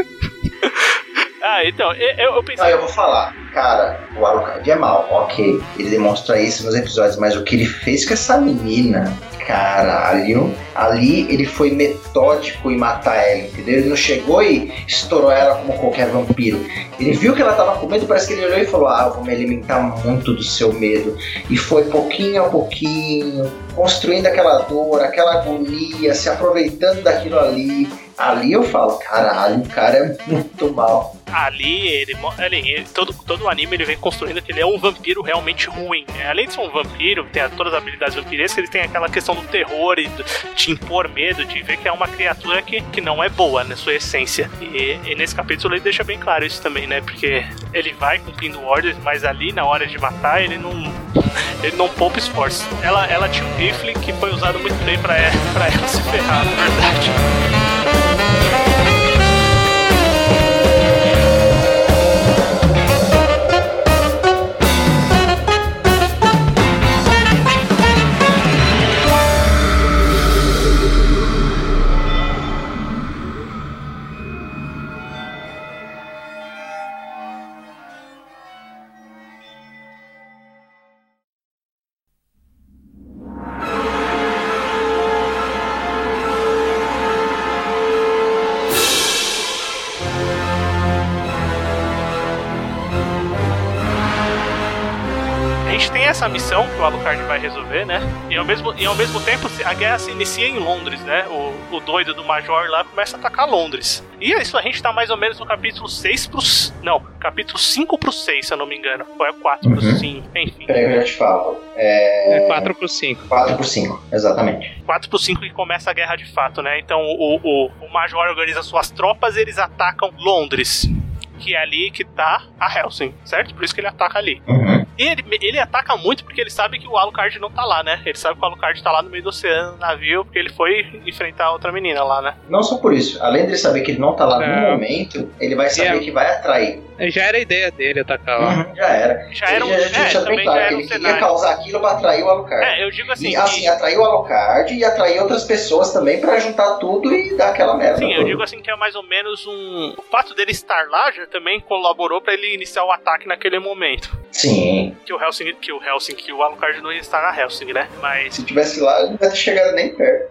Ah, então, eu, eu pensei... Ah, eu vou falar, cara, o Alucard é mal, ok. Ele demonstra isso nos episódios, mas o que ele fez com essa menina, caralho, ali ele foi metódico em matar ela, entendeu? Ele não chegou e estourou ela como qualquer vampiro. Ele viu que ela tava com medo, parece que ele olhou e falou, ah, eu vou me alimentar muito do seu medo. E foi pouquinho a pouquinho, construindo aquela dor, aquela agonia, se aproveitando daquilo ali. Ali eu falo, caralho, o cara é muito mal. Ali, ele, ele, ele todo, todo o anime ele vem construindo que ele é um vampiro realmente ruim, né? Além de ser um vampiro, tem todas as habilidades vampirescas, ele tem aquela questão do terror e de impor medo, de ver que é uma criatura que, que não é boa na sua essência. E, e nesse capítulo ele deixa bem claro isso também, né? Porque ele vai cumprindo ordens, mas ali na hora de matar ele não, ele não poupa esforço. Ela, ela tinha um rifle que foi usado muito bem pra ela, pra ela se ferrar, na verdade. Essa missão que o Alucard vai resolver, né? E ao mesmo, e ao mesmo tempo a guerra se inicia em Londres, né? O, o doido do Major lá começa a atacar Londres. E isso a gente tá mais ou menos no capítulo seis pro... Não, capítulo cinco pro seis, se eu não me engano. Ou é quatro pro cinco, enfim. Peraí, eu já te falo. É, é quatro pro cinco. quatro pro cinco, exatamente. quatro pro cinco que começa a guerra de fato, né? Então o, o, o Major organiza suas tropas e eles atacam Londres. que é ali que tá a Hellsing, certo? Por isso que ele ataca ali. Uhum. E ele, ele ataca muito porque ele sabe que o Alucard não tá lá, né? Ele sabe que o Alucard tá lá no meio do oceano, no navio, porque ele foi enfrentar outra menina lá, né? Não só por isso, além de saber que ele não tá lá É. no momento, ele vai saber É. que vai atrair. Já era a ideia dele atacar lá. Uhum, já era. Já era um- ele já tinha é, deixado bem também claro já que era um ele queria cenário. causar aquilo pra atrair o Alucard. É, eu digo assim. E assim, que- atrair o Alucard e atrair outras pessoas também pra juntar tudo e dar aquela merda. Sim, eu toda. digo assim que é mais ou menos um. O fato dele estar lá já também colaborou pra ele iniciar o ataque naquele momento. Sim. Que o Hellsing, que o Hellsing, que o Alucard não ia estar na Hellsing, né? Mas. Se tivesse lá, ele não ia ter chegado nem perto.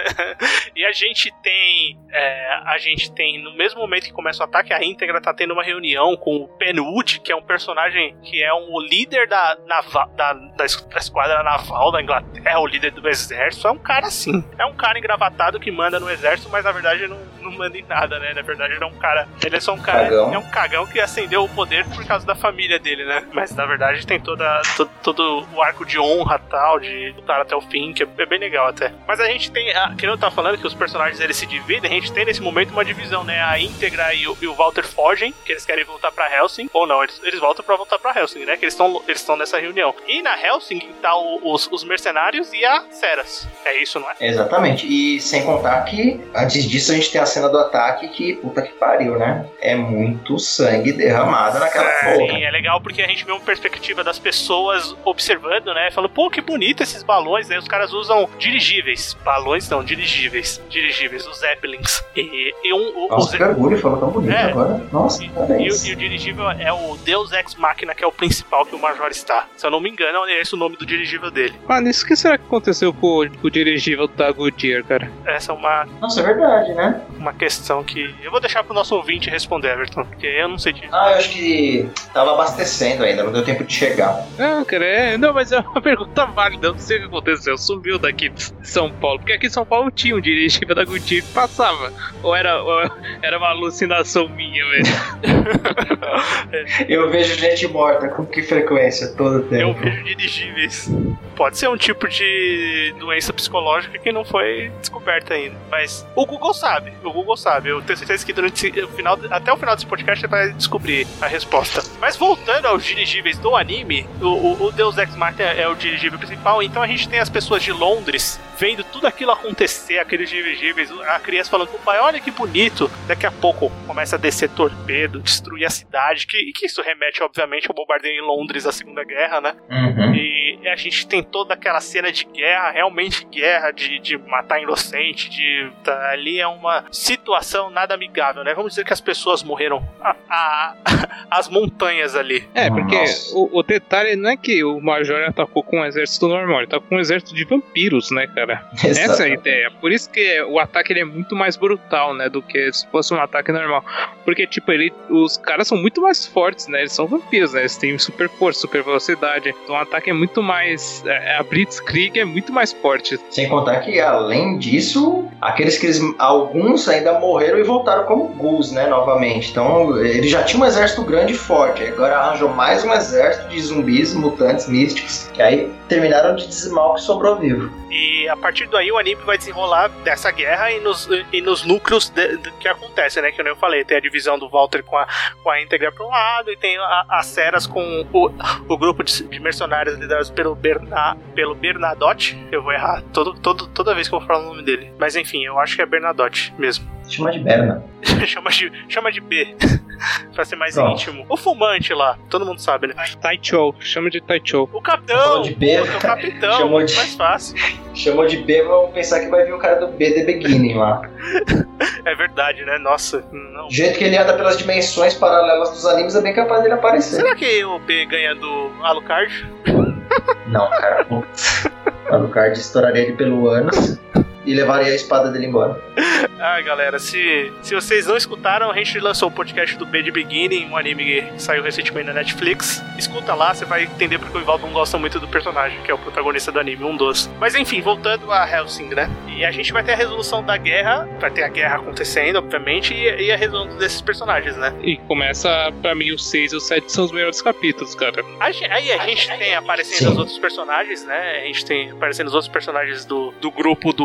E a gente tem. é, a gente tem, no mesmo momento que começa o ataque, a Íntegra tá tendo uma reunião com o Penwood, que é um personagem que é um líder da, nava, da, da, es- da esquadra naval da Inglaterra, o líder do exército. É um cara assim. É um cara engravatado que manda no exército, mas na verdade não, não manda em nada, né? Na verdade ele é um cara. Ele é só um cara. Cagão. É um cagão que acendeu o poder por causa da família dele, né? Mas na verdade tem toda, todo, todo o arco de honra tal, de lutar até o fim, que é, é bem legal até. Mas a gente tem, a, que eu tava falando que os personagens eles se dividem, a gente tem nesse momento uma divisão, né? A Íntegra e o, e o Walter fogem, que eles querem voltar pra Hellsing, ou não, eles, eles voltam pra voltar pra Hellsing, né? Que eles estão eles estão nessa reunião. E na Hellsing tá o, os, os mercenários e a Ceras. É isso, não é? Exatamente. E sem contar que, antes disso, a gente tem a cena do ataque que, puta que pariu, né? É muito sangue derramado naquela É, porra. sim, é legal porque a gente vê uma perspectiva das pessoas observando, né? Falando, pô, que bonito esses balões, né? Os caras usam dirigíveis. Balões não, dirigíveis. Dirigíveis, os Zeppelins. E, e um, o, Nossa, os- que orgulho, falou tão bonito É. agora. Nossa, E, e parabéns. o, e o dirigível é o Deus Ex Machina, que é o principal que o Major está. Se eu não me engano, é esse o nome do dirigível dele. Mano, isso que será que aconteceu com o, com o dirigível da Goodyear, cara? Essa é uma, Nossa, é verdade, né? uma questão que eu vou deixar pro nosso ouvinte responder, Everton, porque eu não sei disso. Ah, eu acho que tava abastecendo ainda, não deu tempo de chegar. Não, cara, é. Não, mas é uma pergunta válida. Eu não sei o que aconteceu. Sumiu daqui de São Paulo. Porque aqui em São Paulo tinha um dirigível da Goodyear que passava. Ou era, ou era uma alucinação minha, velho? Eu vejo gente morta com que frequência todo tempo. Eu vejo dirigíveis. Pode ser um tipo de doença psicológica que não foi descoberta ainda. Mas o Google sabe. O Google sabe. Eu tenho certeza que durante o final, até o final desse podcast você vai descobrir a resposta. Mas voltando aos dirigíveis do anime, o, o, o Deus Ex Machina é o dirigível principal. Então a gente tem as pessoas de Londres vendo tudo aquilo acontecer, aqueles dirigíveis, a criança falando com o pai, olha que bonito. Daqui a pouco começa a descer torpedo, destruir a cidade, que, e que isso remete, obviamente, ao bombardeio em Londres da Segunda Guerra, né? Uhum. E a gente tem toda aquela cena de guerra, realmente guerra, de, de matar inocente, de... Tá, ali é uma situação nada amigável, né? Vamos dizer que as pessoas morreram a, a, as montanhas ali. É, porque Nossa. o, o detalhe não é que o Major atacou com um exército normal, ele atacou com um exército de vampiros, né, cara? Essa é a Exatamente. ideia. Por isso que o ataque ele é muito mais brutal, né, do que se fosse um ataque normal. Porque, tipo, ele, os caras são muito mais fortes, né? Eles são vampiros, né? Eles têm super força, super velocidade. Então o ataque é muito mais... É, a Blitzkrieg é muito mais forte. Sem contar que, além disso, aqueles que eles, alguns ainda morreram e voltaram como ghouls, né, novamente. Então, eles já tinham um exército grande e forte. Agora arranjou mais um exército de zumbis, mutantes, místicos, que aí terminaram de dizimar o que sobrou vivo. E a partir daí o anime vai desenrolar dessa guerra e nos, e nos núcleos de, de, que acontecem, né? Que eu falei, tem a divisão do Walter com a, com a Íntegra para um lado e tem a, as Ceras com o, o grupo de, de mercenários liderados pelo, Berna, pelo Bernadotte. Eu vou errar todo, todo, toda vez que eu vou falar o nome dele. Mas enfim, eu acho que é Bernadotte mesmo. Chama de Berna. chama, de, chama de B. Pra ser mais Pronto. íntimo. O fumante lá, todo mundo sabe, né? Taichou, chama de Taichou. O capitão, Falou de B. o capitão, Chamou muito de- mais fácil. Chamou de B, vamos pensar que vai vir o cara do B The Beginning lá. É verdade, né? Nossa, não. Do jeito que ele anda pelas dimensões paralelas dos animes, é bem capaz dele aparecer. Será que o B ganha do Alucard? Não, cara. Putz. O Alucard estouraria ele pelo ânus e levaria a espada dele embora. Ai, galera, se, se vocês não escutaram, a gente lançou o podcast do B de Beginning, um anime que saiu recentemente na Netflix. Escuta lá, você vai entender porque o Ivaldo não gosta muito do personagem, que é o protagonista do anime, um dos. Mas enfim, voltando a Hellsing, né? E a gente vai ter a resolução da guerra, vai ter a guerra acontecendo, obviamente, e, e a resolução desses personagens, né? E começa, pra mim, os seis e os sete são os melhores capítulos, cara. A gen- Aí a gente tem aparecendo Sim. os outros personagens, né? A gente tem aparecendo os outros personagens do, do grupo do, do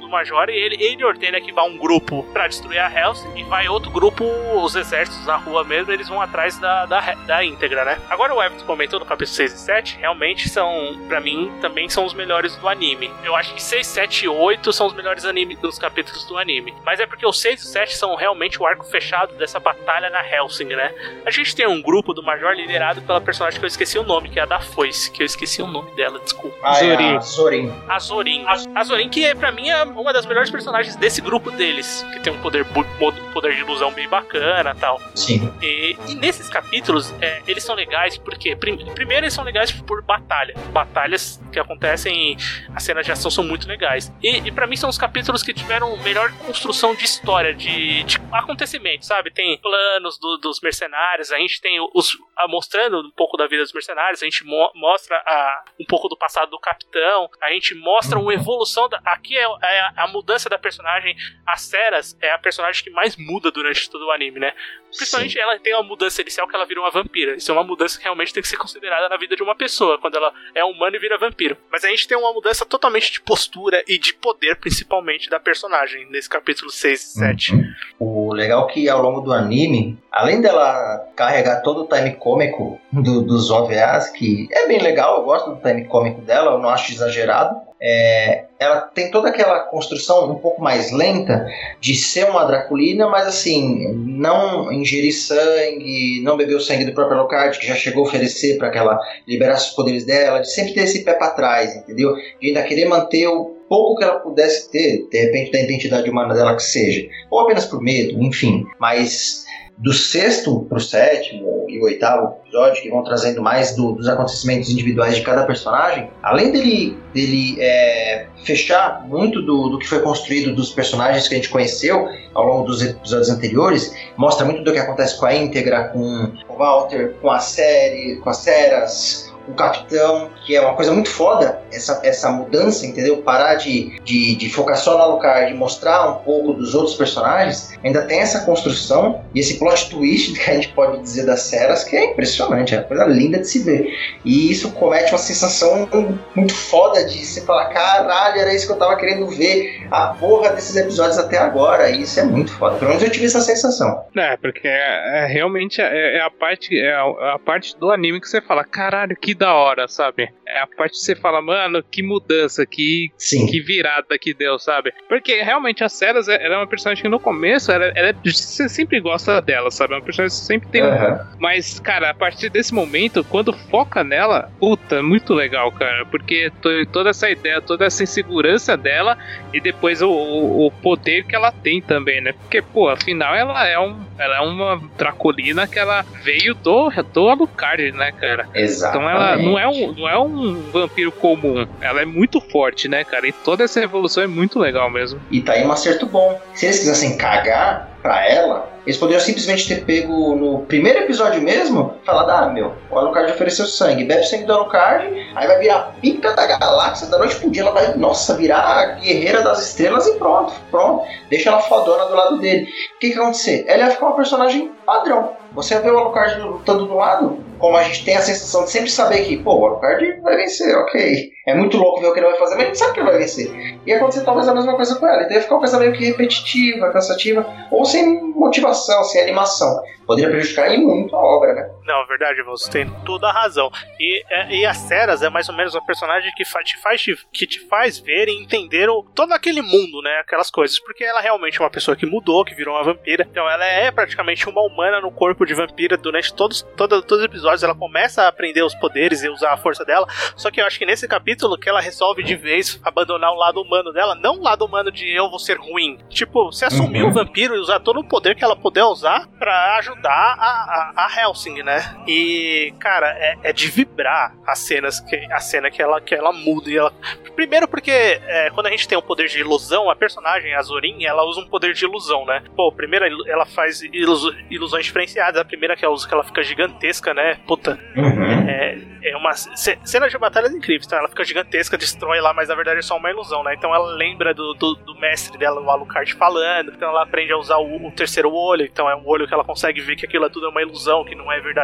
do Major e ele, ele ordena que vá um grupo pra destruir a Hellsing e vai outro grupo, os exércitos na rua mesmo, eles vão atrás da, da, da íntegra, né? Agora o Everton comentou no capítulo seis e sete, realmente são, pra mim, também são os melhores do anime. Eu acho que seis, sete e oito são os melhores anime, dos capítulos do anime. Mas é porque os seis e sete são realmente o arco fechado dessa batalha na Hellsing, né? A gente tem um grupo do Major liderado pela personagem que eu esqueci o nome, que é a da Foice, que eu esqueci o nome dela, desculpa. Ah, Zorin. É a Zorin. A Zorin. A, a Zorin, que é, pra mim é uma das melhores personagens desse grupo deles, que tem um poder, poder de ilusão bem bacana e tal. Sim. E, e nesses capítulos, é, eles são legais porque, prim, primeiro, eles são legais por batalha. Batalhas que acontecem, as cenas de ação são muito legais. E, e pra mim são os capítulos que tiveram melhor construção de história, de, de acontecimentos, sabe? Tem planos do, dos mercenários, a gente tem os... A, mostrando um pouco da vida dos mercenários, a gente mo, mostra a, um pouco do passado do capitão, a gente mostra uma evolução, da, aqui é, é a, a mudança da personagem, a Ceras é a personagem que mais muda durante todo o anime, né? Principalmente Sim. ela tem uma mudança inicial que ela vira uma vampira, isso é uma mudança que realmente tem que ser considerada na vida de uma pessoa, quando ela é humana e vira vampiro. Mas a gente tem uma mudança totalmente de postura e de poder, principalmente, da personagem, nesse capítulo seis e sete. Uhum. O legal é que ao longo do anime, além dela carregar todo o time cômico do, dos O V As, que é bem legal, eu gosto do time cômico dela, eu não acho exagerado, é, ela tem toda aquela construção um pouco mais lenta de ser uma Draculina, mas assim, não ingerir sangue, não beber o sangue do próprio Alucard, que já chegou a oferecer para que ela liberasse os poderes dela, de sempre ter esse pé para trás, entendeu? De ainda querer manter o pouco que ela pudesse ter, de repente, da identidade humana dela que seja, ou apenas por medo, enfim, mas do sexto pro sétimo e o oitavo episódio, que vão trazendo mais do, dos acontecimentos individuais de cada personagem, além dele, dele é, fechar muito do, do que foi construído dos personagens que a gente conheceu ao longo dos episódios anteriores, mostra muito do que acontece com a íntegra, com o Walter, com a série, com as Ceras, o Capitão, que é uma coisa muito foda, essa, essa mudança, entendeu? Parar de, de, de focar só no Alucard e mostrar um pouco dos outros personagens, ainda tem essa construção e esse plot twist que a gente pode dizer das Ceras, que é impressionante, é uma coisa linda de se ver. E isso comete uma sensação muito foda de você falar, caralho, era isso que eu tava querendo ver, a porra desses episódios até agora, e isso é muito foda. Pelo menos eu tive essa sensação. É, porque é, é realmente é, é, a parte, é a, a parte do anime que você fala, caralho, que da hora, sabe? É a parte que você fala, mano, que mudança, que, que virada que deu, sabe? Porque realmente a Ceras, ela é uma personagem que no começo, ela, ela, você sempre gosta dela, sabe? É uma personagem que sempre tem uhum. um... Mas, cara, a partir desse momento, quando foca nela, puta, é muito legal, cara. Porque toda essa ideia, toda essa insegurança dela e depois o, o, o poder que ela tem também, né? Porque, pô, afinal, ela é, um, ela é uma Draculina que ela veio do, do Alucard, né, cara? Exato. Então ela não é, um, não é um vampiro comum, ela é muito forte, né, cara? E toda essa evolução é muito legal mesmo. E tá aí um acerto bom. Se eles quisessem cagar pra ela, eles poderiam simplesmente ter pego no primeiro episódio mesmo, falado, ah, meu, o Alucard ofereceu sangue, bebe sangue do Alucard, aí vai virar a pica da galáxia, da noite pro dia ela vai, nossa, virar a guerreira das estrelas e pronto, pronto. Deixa ela fodona do lado dele. O que que vai acontecer? Ela ia ficar uma personagem padrão. Você vê o Alucard lutando do lado, como a gente tem a sensação de sempre saber que, pô, o Alucard vai vencer, ok. É muito louco ver o que ele vai fazer, mas a gente sabe que ele vai vencer. Ia acontecer talvez a mesma coisa com ela. Então ia ficar uma coisa meio que repetitiva, cansativa, ou sem motivação, sem animação. Poderia prejudicar e muito a obra, né? Não, é verdade, você tem toda a razão. E, e a Ceras é mais ou menos uma personagem que te faz, que te faz ver e entender o, todo aquele mundo, né? Aquelas coisas. Porque ela realmente é uma pessoa que mudou, que virou uma vampira. Então ela é praticamente uma humana no corpo de vampira durante todos, todo, todos os episódios. Ela começa a aprender os poderes e usar a força dela. Só que eu acho que nesse capítulo que ela resolve de vez abandonar o lado humano dela. Não o lado humano de eu vou ser ruim. Tipo, se assumir uhum. o vampiro e usar todo o poder que ela puder usar pra ajudar a, a, a Hellsing, né? E, cara, é, é de vibrar as cenas que, a cena que ela, que ela muda. E ela... Primeiro porque é, quando a gente tem um poder de ilusão, a personagem, a Zorin, ela usa um poder de ilusão, né? Pô, primeiro ela faz ilu- ilusões diferenciadas. A primeira que ela usa, que ela fica gigantesca, né? Puta. Uhum. É, é uma c- cena de batalhas incríveis, tá? Ela fica gigantesca, destrói lá, mas na verdade é só uma ilusão, né? Então ela lembra do, do, do mestre dela, o Alucard, falando. Então ela aprende a usar o, o terceiro olho. Então é um olho que ela consegue ver que aquilo é tudo é uma ilusão, que não é verdade,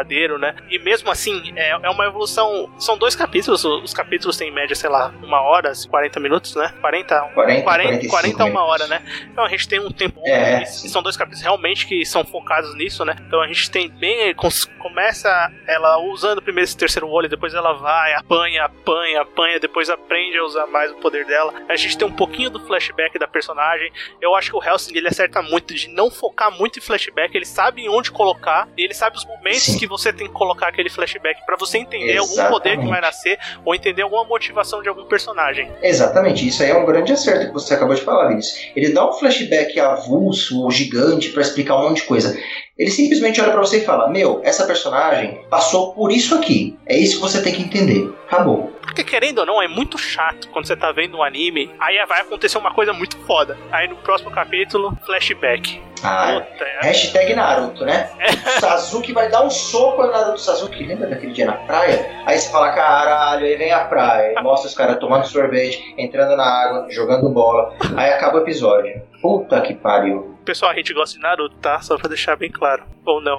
verdadeiro, né? E mesmo assim, é, é uma evolução. São dois capítulos, os capítulos têm em média, sei lá, uma hora, quarenta minutos, né? quarenta, quarenta, quarenta, quarenta uma hora, minutos. né? Então a gente tem um tempo. É. E são dois capítulos realmente que são focados nisso, né? Então a gente tem bem. Começa ela usando primeiro esse terceiro olho, depois ela vai, apanha, apanha, apanha, depois aprende a usar mais o poder dela. A gente tem um pouquinho do flashback da personagem. Eu acho que o Hellsing, ele acerta muito de não focar muito em flashback. Ele sabe onde colocar, e ele sabe os momentos Sim. que você tem que colocar aquele flashback pra você entender Exatamente. algum poder que vai nascer, ou entender alguma motivação de algum personagem. Exatamente, isso aí é um grande acerto que você acabou de falar, Vinícius. Ele dá um flashback avulso ou gigante pra explicar um monte de coisa. Ele simplesmente olha pra você e fala: meu, essa personagem passou por isso aqui. É isso que você tem que entender. Acabou. Porque querendo ou não, é muito chato quando você tá vendo um anime, aí vai acontecer uma coisa muito foda. Aí no próximo capítulo, flashback. Ah, Puta, é. Hashtag Naruto, né? É. Sasuke vai dar um soco no Naruto. Sasuke, lembra daquele dia na praia? Aí você fala: caralho, aí vem a praia. Mostra os caras tomando sorvete, entrando na água, jogando bola. Aí acaba o episódio. Puta que pariu. Pessoal, a gente gosta de Naruto, tá? Só pra deixar bem claro. Ou não.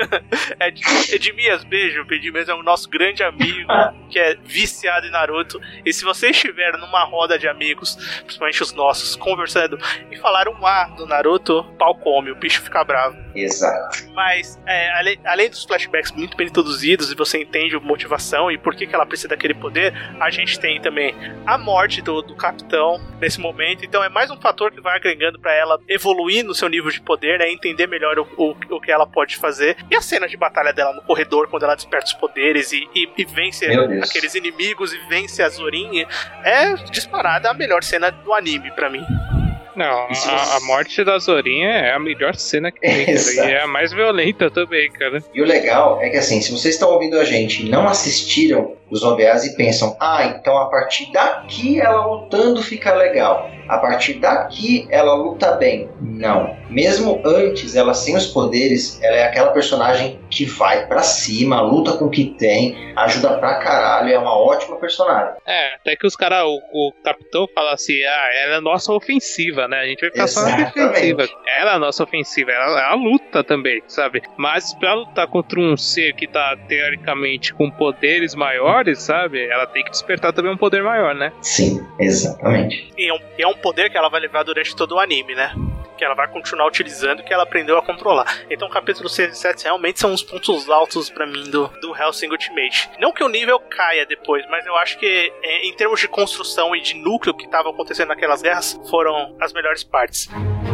Edmias, beijo. Edmias é o nosso grande amigo, que é viciado em Naruto. E se você estiver numa roda de amigos, principalmente os nossos, conversando e falar um A do Naruto, pau come, o bicho fica bravo. Exato. Mas, é, além, além dos flashbacks muito bem introduzidos, e você entende a motivação e por que, que ela precisa daquele poder, a gente tem também a morte do, do capitão nesse momento. Então é mais um fator que vai agregando pra ela evoluir no seu nível de poder, né? Entender melhor o, o, o que ela pode fazer. E a cena de batalha dela no corredor, quando ela desperta os poderes e, e, e vence aqueles inimigos e vence a Zorin, é disparada a melhor cena do anime pra mim. Não, a, a morte da Zorin é a melhor cena que tem, cara, e é a mais violenta também, cara. E o legal é que, assim, se vocês estão ouvindo a gente e não assistiram os O V As e pensam: ah, então a partir daqui ela lutando fica legal, a partir daqui ela luta bem. Não. Mesmo antes, ela sem os poderes, ela é aquela personagem que vai pra cima, luta com o que tem, ajuda pra caralho, é uma ótima personagem. É, até que os caras, o, o capitão fala assim: ah, ela é a nossa ofensiva, né? A gente vai ficar Exatamente. só na defensiva. Ela é a nossa ofensiva, ela, ela luta também, sabe? Mas pra lutar contra um ser que tá, teoricamente, com poderes maiores, sabe? Ela tem que despertar também um poder maior, né? Sim, exatamente. E é um, é um poder que ela vai levar durante todo o anime, né? Que ela vai continuar utilizando, que ela aprendeu a controlar. Então o capítulo seis e sete realmente são os pontos altos pra mim do, do Hellsing Ultimate. Não que o nível caia depois, mas eu acho que é, em termos de construção e de núcleo que estava acontecendo naquelas guerras, foram as melhores partes.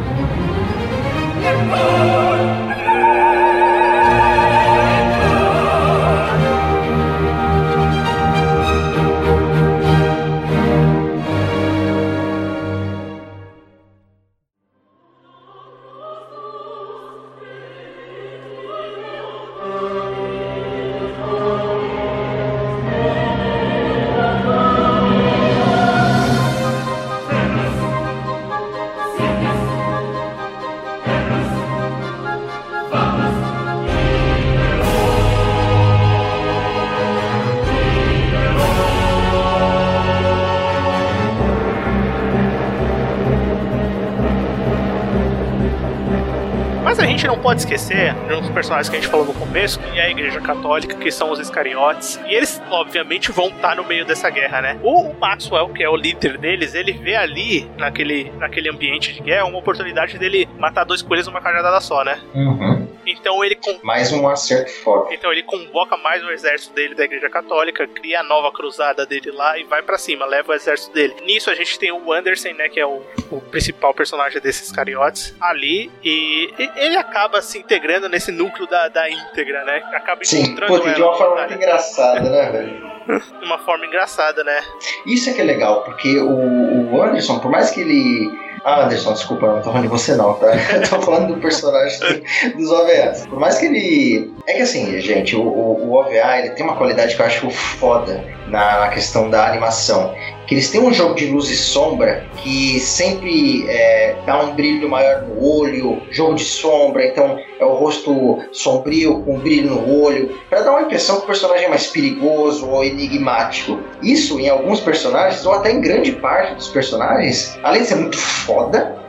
Mas a gente não pode esquecer de um dos personagens que a gente falou no começo, que é a Igreja Católica, que são os Iscariotes. E eles, obviamente, vão estar no meio dessa guerra, né? O Maxwell, que é o líder deles, ele vê ali, naquele, naquele ambiente de guerra, uma oportunidade dele matar dois coelhos numa cajadada só, né? Uhum. Então ele... Com... Mais um acerto forte. Então ele convoca mais um exército dele da Igreja Católica, cria a nova cruzada dele lá e vai pra cima, leva o exército dele. Nisso a gente tem o Anderson, né, que é o, o principal personagem desses Iscariotes, ali, e, e ele acaba se integrando nesse núcleo da, da íntegra, né? Acaba Sim, encontrando pô, de uma forma muito engraçada, né, velho? De uma forma engraçada, né? Isso é que é legal, porque o, o Anderson, por mais que ele... Ah, Anderson, desculpa, não tô falando de você não, tá? Eu tô falando do personagem dos O V As. Por mais que ele... É que assim, gente, o, o, o O V A ele tem uma qualidade que eu acho foda na, na questão da animação. Que eles têm um jogo de luz e sombra que sempre é, dá um brilho maior no olho, jogo de sombra, então é o rosto sombrio com brilho no olho, para dar uma impressão que o personagem é mais perigoso ou enigmático. Isso em alguns personagens, ou até em grande parte dos personagens, além de ser muito foda,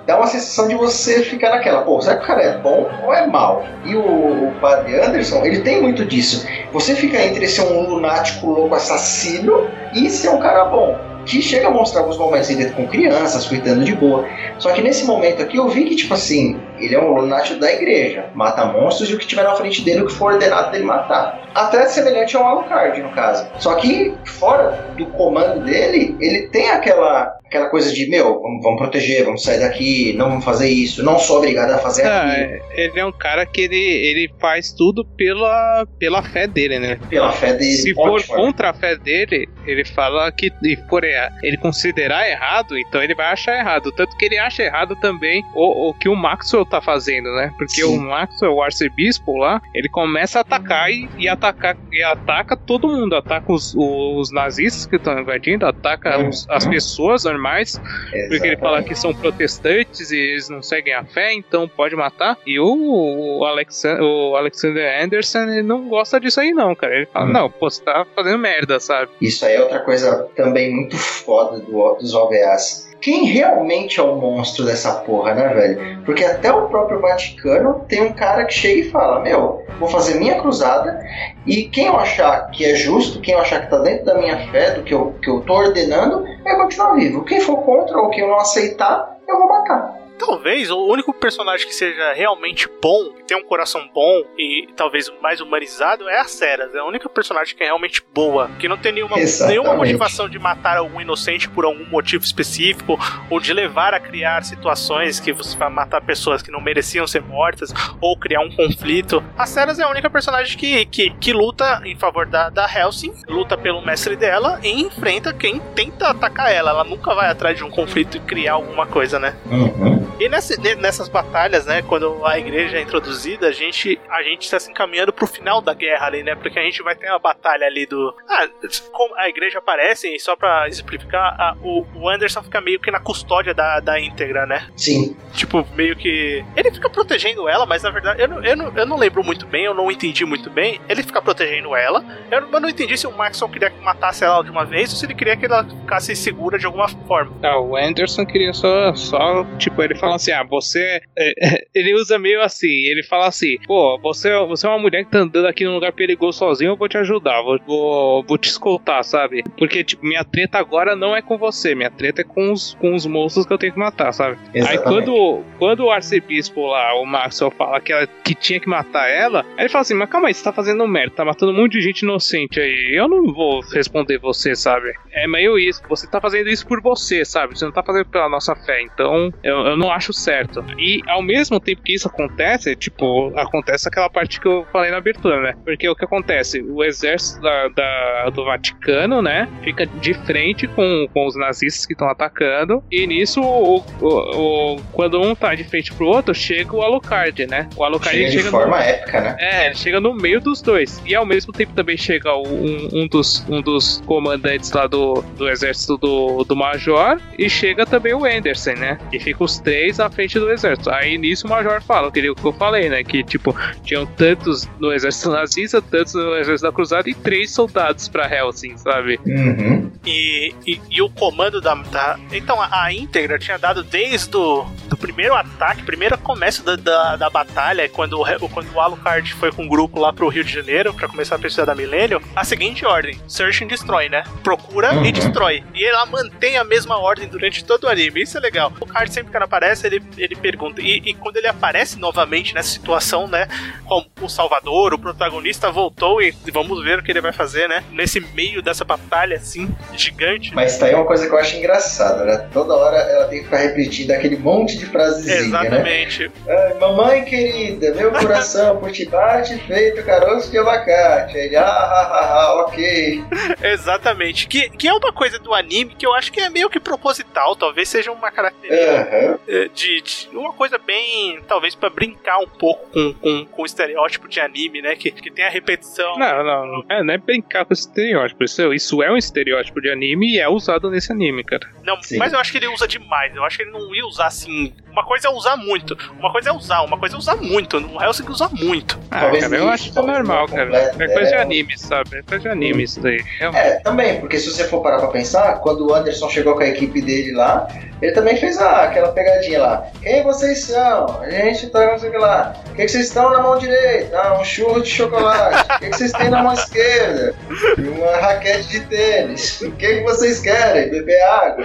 dá uma sensação de você ficar naquela, pô, será que o cara é bom ou é mal? E o, o padre Anderson, ele tem muito disso. Você fica entre ser um lunático louco assassino e ser um cara bom, que chega a mostrar alguns momentos dentro com crianças, cuidando de boa. Só que nesse momento aqui eu vi que, tipo assim, ele é um lunático da igreja, mata monstros e o que tiver na frente dele, o que for ordenado dele matar. Até semelhante ao Alucard, no caso. Só que, fora do comando dele, ele tem aquela, aquela coisa de, meu, vamos, vamos proteger, vamos sair daqui, não vamos fazer isso, não sou obrigado a fazer ah, aquilo. Ele é um cara que ele, ele faz tudo pela, pela fé dele, né? Pela fé dele. Se for contra a fé dele, ele fala que e por ele considerar errado, então ele vai achar errado. Tanto que ele acha errado também o, o que o Maxwell tá fazendo, né? Porque Sim. o Maxwell, o arcebispo lá, ele começa a atacar e, e atacar e ataca todo mundo. Ataca os, os nazistas que estão invadindo, ataca uhum. os, as pessoas normais, Exatamente. Porque ele fala que são protestantes e eles não seguem a fé, então pode matar. E o, o, Alexander, o Alexander Anderson, ele não gosta disso aí não, cara. Ele fala, uhum. não, pô, você tá fazendo merda, sabe? Isso aí é outra coisa também muito foda do, dos O V As. Quem realmente é o monstro dessa porra, né, velho? Porque até o próprio Vaticano tem um cara que chega e fala, meu, vou fazer minha cruzada e quem eu achar que é justo, quem eu achar que tá dentro da minha fé, do que eu, que eu tô ordenando, vai continuar vivo. Quem for contra ou quem eu não aceitar, eu vou matar. Talvez o único personagem que seja realmente bom, que tem um coração bom e talvez mais humanizado é a Ceres. É a única personagem que é realmente boa, que não tem nenhuma, nenhuma motivação de matar algum inocente por algum motivo específico, ou de levar a criar situações que você vai matar pessoas que não mereciam ser mortas, ou criar um conflito. A Ceres é a única personagem que, que, que luta em favor da, da Hellsing, luta pelo mestre dela e enfrenta quem tenta atacar ela. Ela nunca vai atrás de um conflito e criar alguma coisa, né? Uhum. E nessa, nessas batalhas, né, quando a igreja é introduzida, a gente, a gente está se encaminhando pro final da guerra ali, né, porque a gente vai ter uma batalha ali do... Ah, como a igreja aparece, e só pra exemplificar, a, o, o Anderson fica meio que na custódia da, da íntegra, né? Sim. Tipo, meio que... Ele fica protegendo ela, mas na verdade, eu não, eu não, eu não lembro muito bem, eu não entendi muito bem. Ele fica protegendo ela, eu não, eu não entendi se o Maxwell queria que matasse ela de uma vez, ou se ele queria que ela ficasse segura de alguma forma. Ah, o Anderson queria só, só tipo, ele fala assim, ah, você... Ele usa meio assim, ele fala assim, pô, você, você é uma mulher que tá andando aqui num lugar perigoso sozinho, eu vou te ajudar, vou, vou, vou te escoltar, sabe? Porque, tipo, minha treta agora não é com você, minha treta é com os, com os monstros que eu tenho que matar, sabe? Exatamente. Aí quando, quando o arcebispo lá, o Maxwell, fala que, ela, que tinha que matar ela, aí ele fala assim, mas calma aí, você tá fazendo merda, tá matando um monte de gente inocente aí, eu não vou responder você, sabe? É meio isso, você tá fazendo isso por você, sabe? Você não tá fazendo pela nossa fé, então eu, eu não acho certo. E ao mesmo tempo que isso acontece, tipo, acontece aquela parte que eu falei na abertura, né? Porque o que acontece? O exército da, da, do Vaticano, né? Fica de frente com, com os nazistas que estão atacando. E nisso, o, o, o, quando um tá de frente pro outro, chega o Alucard, né? O Alucard chega de chega forma no, épica, né? É, ele chega no meio dos dois. E ao mesmo tempo também chega um, um, dos, um dos comandantes lá do, do exército do, do Major. E chega também o Anderson, né? E fica os três à frente do exército. Aí nisso o Major fala, que o que eu falei, né? Que tipo, tinham tantos no exército nazista, tantos no exército da Cruzada e três soldados pra Hellsing, sabe? Uhum. E, e, e o comando da, da... Então, a, a íntegra tinha dado desde o do primeiro ataque, primeiro começo da, da, da batalha, quando, quando o Alucard foi com um grupo lá pro Rio de Janeiro pra começar a pesquisa da Millennium, a seguinte ordem: Search and Destroy, né? Procura uhum. e destrói. E ela mantém a mesma ordem durante todo o anime. Isso é legal. O Alucard sempre que ela aparece, ele, ele pergunta. E, e quando ele aparece novamente nessa situação, né? Como o Salvador, o protagonista voltou e vamos ver o que ele vai fazer, né? Nesse meio dessa batalha, assim, gigante. Mas tá aí uma coisa que eu acho engraçada, né? Toda hora ela tem que ficar repetindo aquele monte de frasezinha, exatamente. Né? Ah, mamãe querida, meu coração por ti bate feito caroço de abacate. Ele, ah, ah, ah, ah, ok. Exatamente. Que, que é uma coisa do anime que eu acho que é meio que proposital, talvez seja uma característica uhum. de, de uma coisa bem, talvez pra brincar um pouco com, com, com o estereótipo de anime, né? Que, que tem a repetição. Não, não, não é, não é brincar com esse estereótipo. Isso, isso é um estereótipo de anime e é usado nesse anime, cara. Não, Sim. mas eu acho que ele usa demais. Eu acho que ele não ia usar assim assim, uma coisa é usar muito, uma coisa é usar, uma coisa é usar muito. No Hellsing usa muito. Ah, talvez cara, eu acho que é normal, cara. É coisa de anime, sabe? É coisa de anime isso daí. É, também, porque se você for parar pra pensar, quando o Anderson chegou com a equipe dele lá, ele também fez ah, aquela pegadinha lá. Quem vocês são? A gente tá não sei o que lá. O que vocês estão na mão direita? Ah, um churro de chocolate. O que vocês têm na mão esquerda? Uma raquete de tênis. O que vocês querem? Beber água?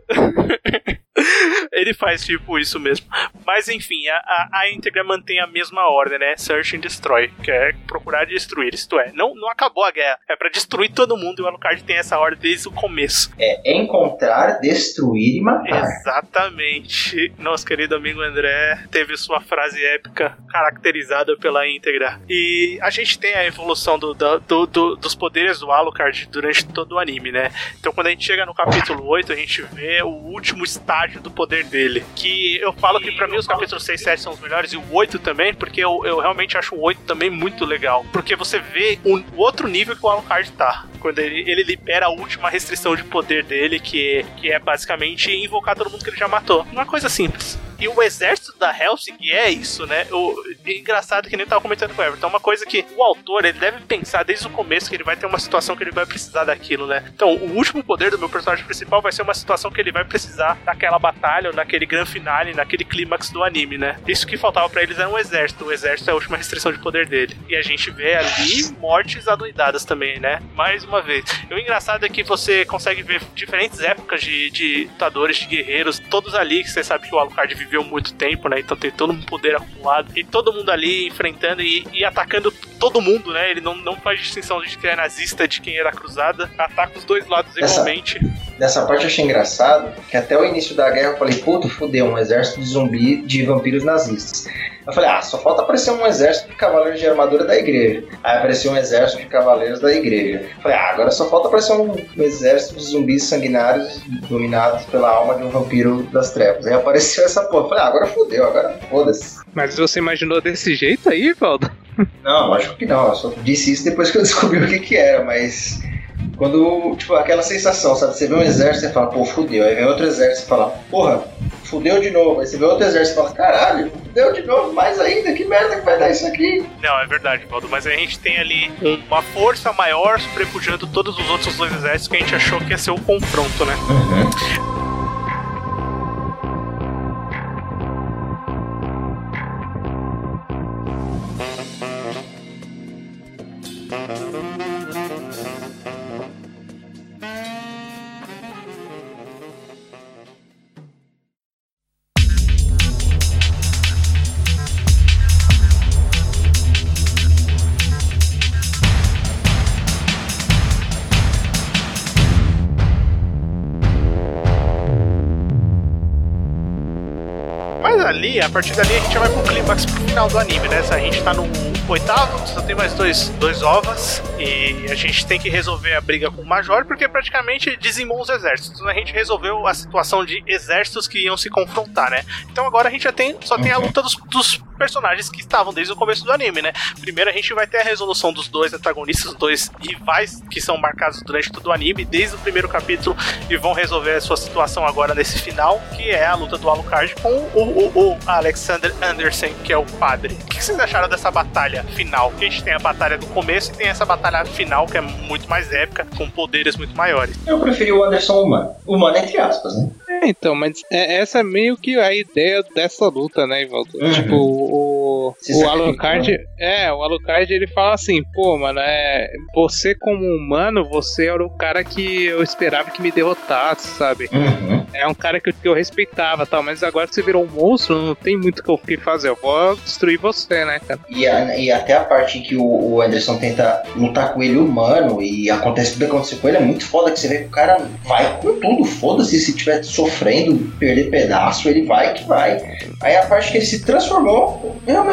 Ele faz tipo isso mesmo. Mas enfim, a, a, a íntegra mantém a mesma ordem, né? Search and Destroy, que é procurar destruir. Isto é, não, não acabou a guerra, é pra destruir todo mundo, e o Alucard tem essa ordem desde o começo. É encontrar, destruir e matar. Exatamente. Nosso querido amigo André teve sua frase épica caracterizada pela íntegra. E a gente tem a evolução do, do, do, do, dos poderes do Alucard durante todo o anime, né? Então quando a gente chega no capítulo oito, a gente vê o último estágio do poder dele, que eu falo que pra mim os capítulos seis e sete são os melhores, e o oito também, porque eu, eu realmente acho o oito também muito legal, porque você vê o, o outro nível que o Alucard tá, quando ele, ele libera a última restrição de poder dele, que, que é basicamente invocar todo mundo que ele já matou. Uma coisa simples. E o exército da Hellsing é isso, né? O, é engraçado que nem eu tava comentando com o Everton. É uma coisa que o autor, ele deve pensar desde o começo que ele vai ter uma situação que ele vai precisar daquilo, né? Então, o último poder do meu personagem principal vai ser uma situação que ele vai precisar daquela batalha, ou naquele grande finale, naquele clímax do anime, né? Isso que faltava pra eles era um exército. O exército é a última restrição de poder dele. E a gente vê ali mortes adoidadas também, né? Mais uma vez. E o engraçado é que você consegue ver diferentes épocas de, de lutadores, de guerreiros, todos ali, que você sabe que o Alucard viveu muito tempo, né? Então tem todo um poder acumulado. E todo mundo ali enfrentando e, e atacando todo mundo, né? Ele não, não faz distinção de quem é nazista, de quem é da cruzada. Ataca os dois lados igualmente. Nessa parte eu achei engraçado que até o início da guerra eu falei, puta, fudeu, um exército de zumbi de vampiros nazistas. Eu falei, ah, só falta aparecer um exército de cavaleiros de armadura da igreja. Aí apareceu um exército de cavaleiros da igreja. Eu falei, ah, agora só falta aparecer um, um exército de zumbis sanguinários dominados pela alma de um vampiro das trevas. Aí apareceu essa porra. Eu falei, ah, agora fudeu, agora foda-se. Mas você imaginou desse jeito aí, Valdo? Não, acho que não. Eu só disse isso depois que eu descobri o que que era, mas... Quando, tipo, aquela sensação, sabe? Você vê um exército e fala, pô, fudeu. Aí vem outro exército e fala, porra, fudeu de novo. Aí você vê outro exército e fala, caralho, fudeu de novo, mais ainda, que merda que vai dar isso aqui? Não, é verdade, Valdo, mas a gente tem ali uma força maior sobrepujando todos os outros dois exércitos que a gente achou que ia ser o confronto, né? Uhum. Ali, a partir dali a gente já vai pro clímax pro final do anime, né? A gente tá no oitavo, só tem mais dois, dois ovas e a gente tem que resolver a briga com o Major, porque praticamente dizimou os exércitos. A gente resolveu a situação de exércitos que iam se confrontar, né? Então agora a gente já tem, só tem a luta dos, dos personagens que estavam desde o começo do anime, né? Primeiro a gente vai ter a resolução dos dois antagonistas, os dois rivais que são marcados durante todo o anime, desde o primeiro capítulo, e vão resolver a sua situação agora nesse final, que é a luta do Alucard com o, o, o Alexander Anderson, que é o padre. O que vocês acharam dessa batalha final? Porque a gente tem a batalha do começo e tem essa batalha final, que é muito mais épica, com poderes muito maiores. Eu preferi o Anderson humano. Humano entre aspas, né? É, então, mas é, essa é meio que a ideia dessa luta, né, Ivaldo? Uhum. Tipo, o, o Alucard, é, o Alucard, ele fala assim, pô, mano, é, você como humano, você era o cara que eu esperava que me derrotasse, sabe? Uhum. É um cara que eu, que eu respeitava, tal, mas agora que você virou um monstro, não tem muito o que fazer, eu vou destruir você, né, cara? E, a, e até a parte que o, o Anderson tenta lutar com ele humano e acontece tudo que aconteceu com ele, é muito foda, que você vê que o cara vai com tudo, foda-se, se tiver sofrendo, perder pedaço, ele vai que vai. Aí a parte que ele se transformou, realmente eu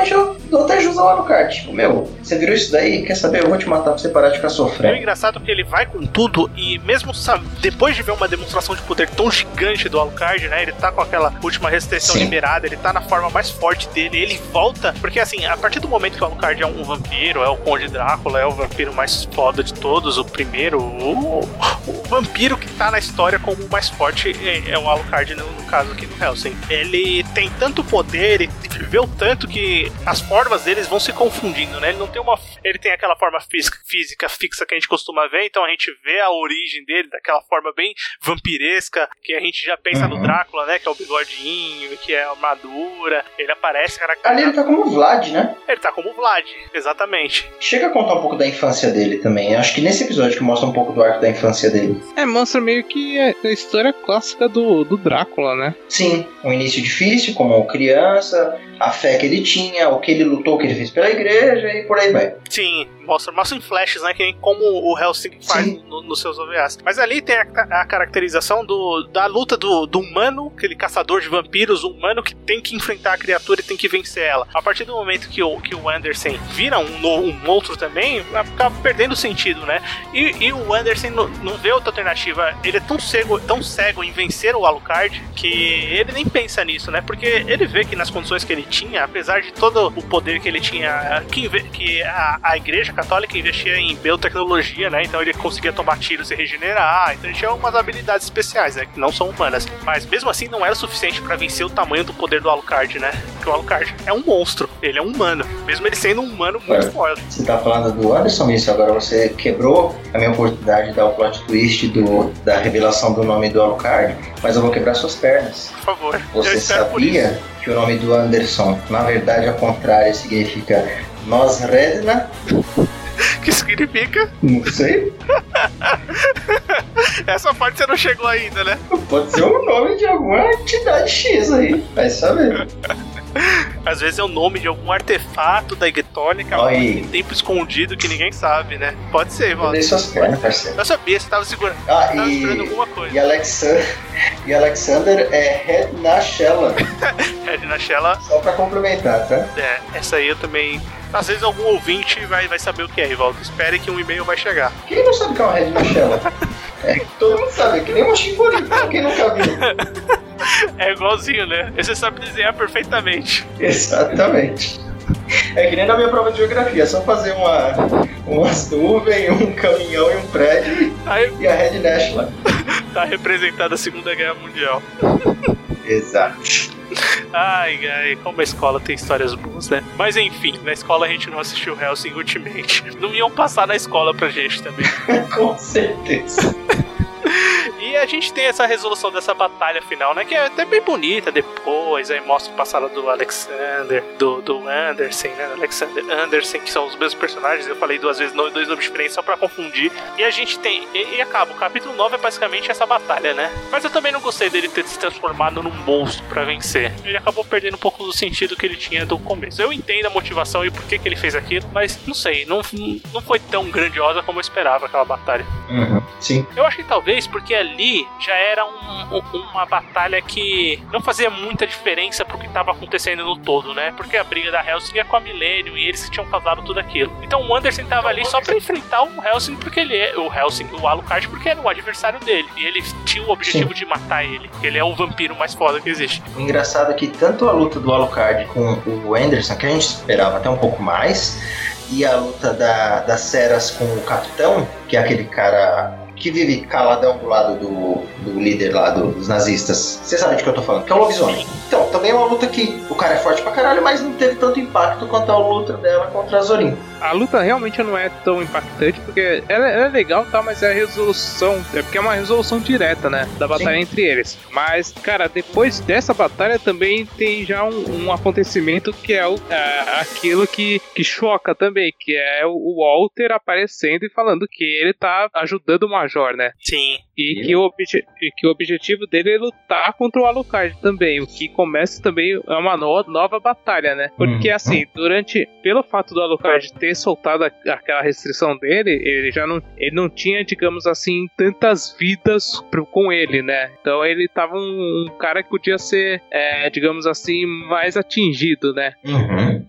do até usar o Alucard. Tipo, meu, você virou isso daí? Quer saber? Eu vou te matar pra você parar de ficar sofrendo. É engraçado que ele vai com tudo e mesmo sabe, depois de ver uma demonstração de poder tão gigante do Alucard, né? Ele tá com aquela última restrição Sim. liberada, ele tá na forma mais forte dele, ele volta, porque assim, a partir do momento que o Alucard é um vampiro, é o Conde Drácula, é o vampiro mais foda de todos, o primeiro, o, o vampiro que tá na história como o mais forte é, é o Alucard, no, no caso aqui do Hellsing. Ele tem tanto poder, ele viveu tanto que as formas deles vão se confundindo, né? Ele não tem uma... Ele tem aquela forma física, física fixa que a gente costuma ver, então a gente vê a origem dele daquela forma bem vampiresca, que a gente já pensa uhum. no Drácula, né? Que é o bigodinho, que é a armadura, ele aparece caracterizado. Ali ele tá como Vlad, né? Ele tá como Vlad, exatamente. Chega a contar um pouco da infância dele também. Acho que nesse episódio que mostra um pouco do arco da infância dele. É, mostra meio que a história clássica do, do Drácula, né? Sim, um início difícil, como criança, a fé que ele tinha, o que ele lutou, o que ele fez pela igreja e por aí vai. Sim, mostra, mostra em flashes, né, que como o Hellsing faz no, nos seus O V As. Mas ali tem a, a caracterização do, da luta do, do humano, aquele caçador de vampiros, o humano que tem que enfrentar a criatura e tem que vencer ela. A partir do momento que o, que o Anderson vira um, um monstro também, acaba perdendo sentido, né? E, e o Anderson não, não vê outra alternativa. Ele é tão cego, tão cego em vencer o Alucard que ele nem pensa nisso, né? Porque ele vê que nas condições que ele tinha, apesar de todo o poder que ele tinha, que, que a, a igreja católica investia em biotecnologia, né? Então ele conseguia tomar tiros e regenerar, então ele tinha algumas habilidades especiais, né? Que não são humanas. Mas mesmo assim não era suficiente pra vencer o tamanho do poder do Alucard, né? Porque o Alucard é um monstro, ele é um humano, mesmo ele sendo um humano muito forte. Você tá falando do Anderson, isso agora você quebrou a minha oportunidade de dar o plot twist do, da revelação do nome do Alucard, mas eu vou quebrar suas pernas. Por favor. Você sabia que o nome do Anderson, na verdade, ao contrário, significa Nosredna? Que significa? Não sei. Essa parte você não chegou ainda, né? Pode ser o nome de alguma entidade X aí, vai saber. Às vezes é o nome de algum artefato da Igtônica, algum tempo escondido que ninguém sabe, né? Pode ser, mano. Eu dei suas pernas, parceiro. Eu sabia, você tava segurando. Ah, tava e... segurando alguma coisa. E Alexander, e Alexander é Rednashela. Rednashela. Só pra complementar, tá? É, essa aí eu também... Às vezes algum ouvinte vai, vai saber o que é, Rivaldo. Espere que um e-mail vai chegar. Quem não sabe o que é uma Rednashela? É, todo mundo sabe, é que nem uma chimbori, quem nunca viu. É igualzinho, né? Você sabe desenhar perfeitamente. Exatamente. É que nem na minha prova de geografia, é só fazer uma, umas nuvens, um caminhão e um prédio Aí, e a Red National. Tá representada a Segunda Guerra Mundial. Exato. Ai, ai, como a escola tem histórias boas, né? Mas enfim, na escola a gente não assistiu Hellsing Ultimate. Não iam passar na escola pra gente também. Com certeza. E a gente tem essa resolução dessa batalha final, né? Que é até bem bonita depois. Aí mostra o passado do Alexander, do, do Anderson, né? Alexander Anderson, que são os mesmos personagens. Eu falei duas vezes, dois nomes diferentes só pra confundir. E a gente tem... E, e acaba. O capítulo nove é basicamente essa batalha, né? Mas eu também não gostei dele ter se transformado num monstro pra vencer. Ele acabou perdendo um pouco do sentido que ele tinha do começo. Eu entendo a motivação e por que, que ele fez aquilo, mas não sei. Não, não foi tão grandiosa como eu esperava aquela batalha. Uhum, sim. Eu acho que talvez porque ali já era um, um, uma batalha que não fazia muita diferença pro que tava acontecendo no todo, né? Porque a briga da Hellsing é com a Millennium e eles que tinham causado tudo aquilo. Então o Anderson tava ali só pra enfrentar o Hellsing porque ele é o Hellsing, o Alucard, porque era o adversário dele. E ele tinha o objetivo Sim. de matar ele. Ele é o vampiro mais foda que existe. O engraçado é que tanto a luta do Alucard com o Anderson, que a gente esperava até um pouco mais, e a luta da, das Ceras com o Capitão, que é aquele cara que vive caladão do lado do, do líder lá do, dos nazistas. Você sabe de que eu tô falando, que é o lobisomem. Então, também é uma luta que o cara é forte pra caralho, mas não teve tanto impacto quanto a luta dela contra a Zorin. A luta realmente não é tão impactante, porque ela, ela é legal, tá, mas é a resolução, é porque é uma resolução direta, né, da batalha Sim. entre eles. Mas, cara, depois dessa batalha também tem já um, um acontecimento que é o, é, aquilo que, que choca também, que é o Walter aparecendo e falando que ele tá ajudando o Major, né? Sim. E que, o obje- e que o objetivo dele é lutar contra o Alucard também, o que começa também é uma no- nova batalha, né? Porque, hum. assim, durante, pelo fato do Alucard ter soltado a, aquela restrição dele, ele já não, ele não tinha, digamos assim, tantas vidas pro, com ele, né? Então ele tava um, um cara que podia ser, é, digamos assim, mais atingido, né? Uhum. E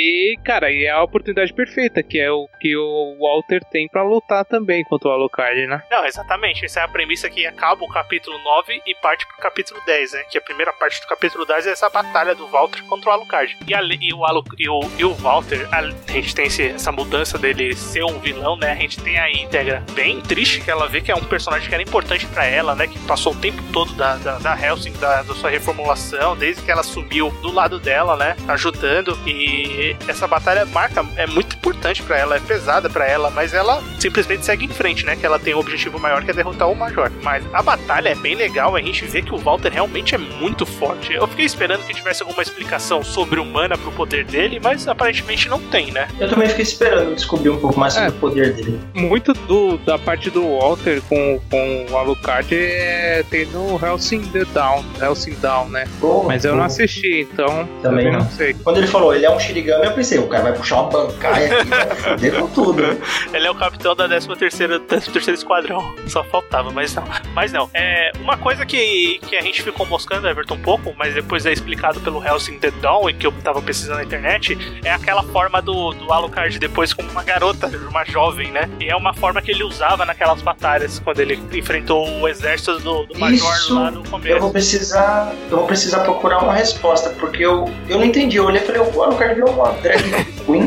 E, cara, e é a oportunidade perfeita, que é o que o Walter tem pra lutar também contra o Alucard, né? Não, exatamente. Essa é a premissa que acaba o capítulo nove e parte pro capítulo dez, né? Que a primeira parte do capítulo dez é essa batalha do Walter contra o Alucard. E, a, e, o, Alu, e, o, e o Walter, a, a gente tem esse, essa mudança dele ser um vilão, né? A gente tem a Íntegra bem triste, que ela vê que é um personagem que era importante pra ela, né? Que passou o tempo todo da, da, da Hellsing, da, da sua reformulação, desde que ela subiu do lado dela, né? Ajudando. E essa batalha marca, é muito importante pra ela, é pesada pra ela, mas ela simplesmente segue em frente, né? Que ela tem um objetivo maior, que é derrotar o Major. Mas a batalha é bem legal, a gente vê que o Walter realmente é muito forte. Eu fiquei esperando que tivesse alguma explicação sobre-humana pro poder dele, mas aparentemente não tem, né? Eu também fiquei esperando descobrir um pouco mais sobre é, o poder dele. Muito do, da parte do Walter com, com o Alucard é, tem no Hellsing The Down, Hellsing Down, né? Oh, mas eu oh. não assisti, então também não. não sei. Quando ele falou, ele é um Shinigami, eu pensei, o cara vai puxar uma bancaia aqui, vai foder com tudo. Ele é o capitão da décima terceira, décimo terceiro Esquadrão. Só faltava, mas não. Mas não. É, uma coisa que, que a gente ficou moscando, Everton, um pouco, mas depois é explicado pelo Hellsing The Dawn, e que eu tava pesquisando na internet, é aquela forma do, do Alucard depois como uma garota, uma jovem, né? E é uma forma que ele usava naquelas batalhas, quando ele enfrentou o exército do, do Major Isso, lá no começo. Eu vou precisar, eu vou precisar procurar uma resposta, porque eu, eu não entendi. Eu olhei e falei, o Alucard virou uma drag queen?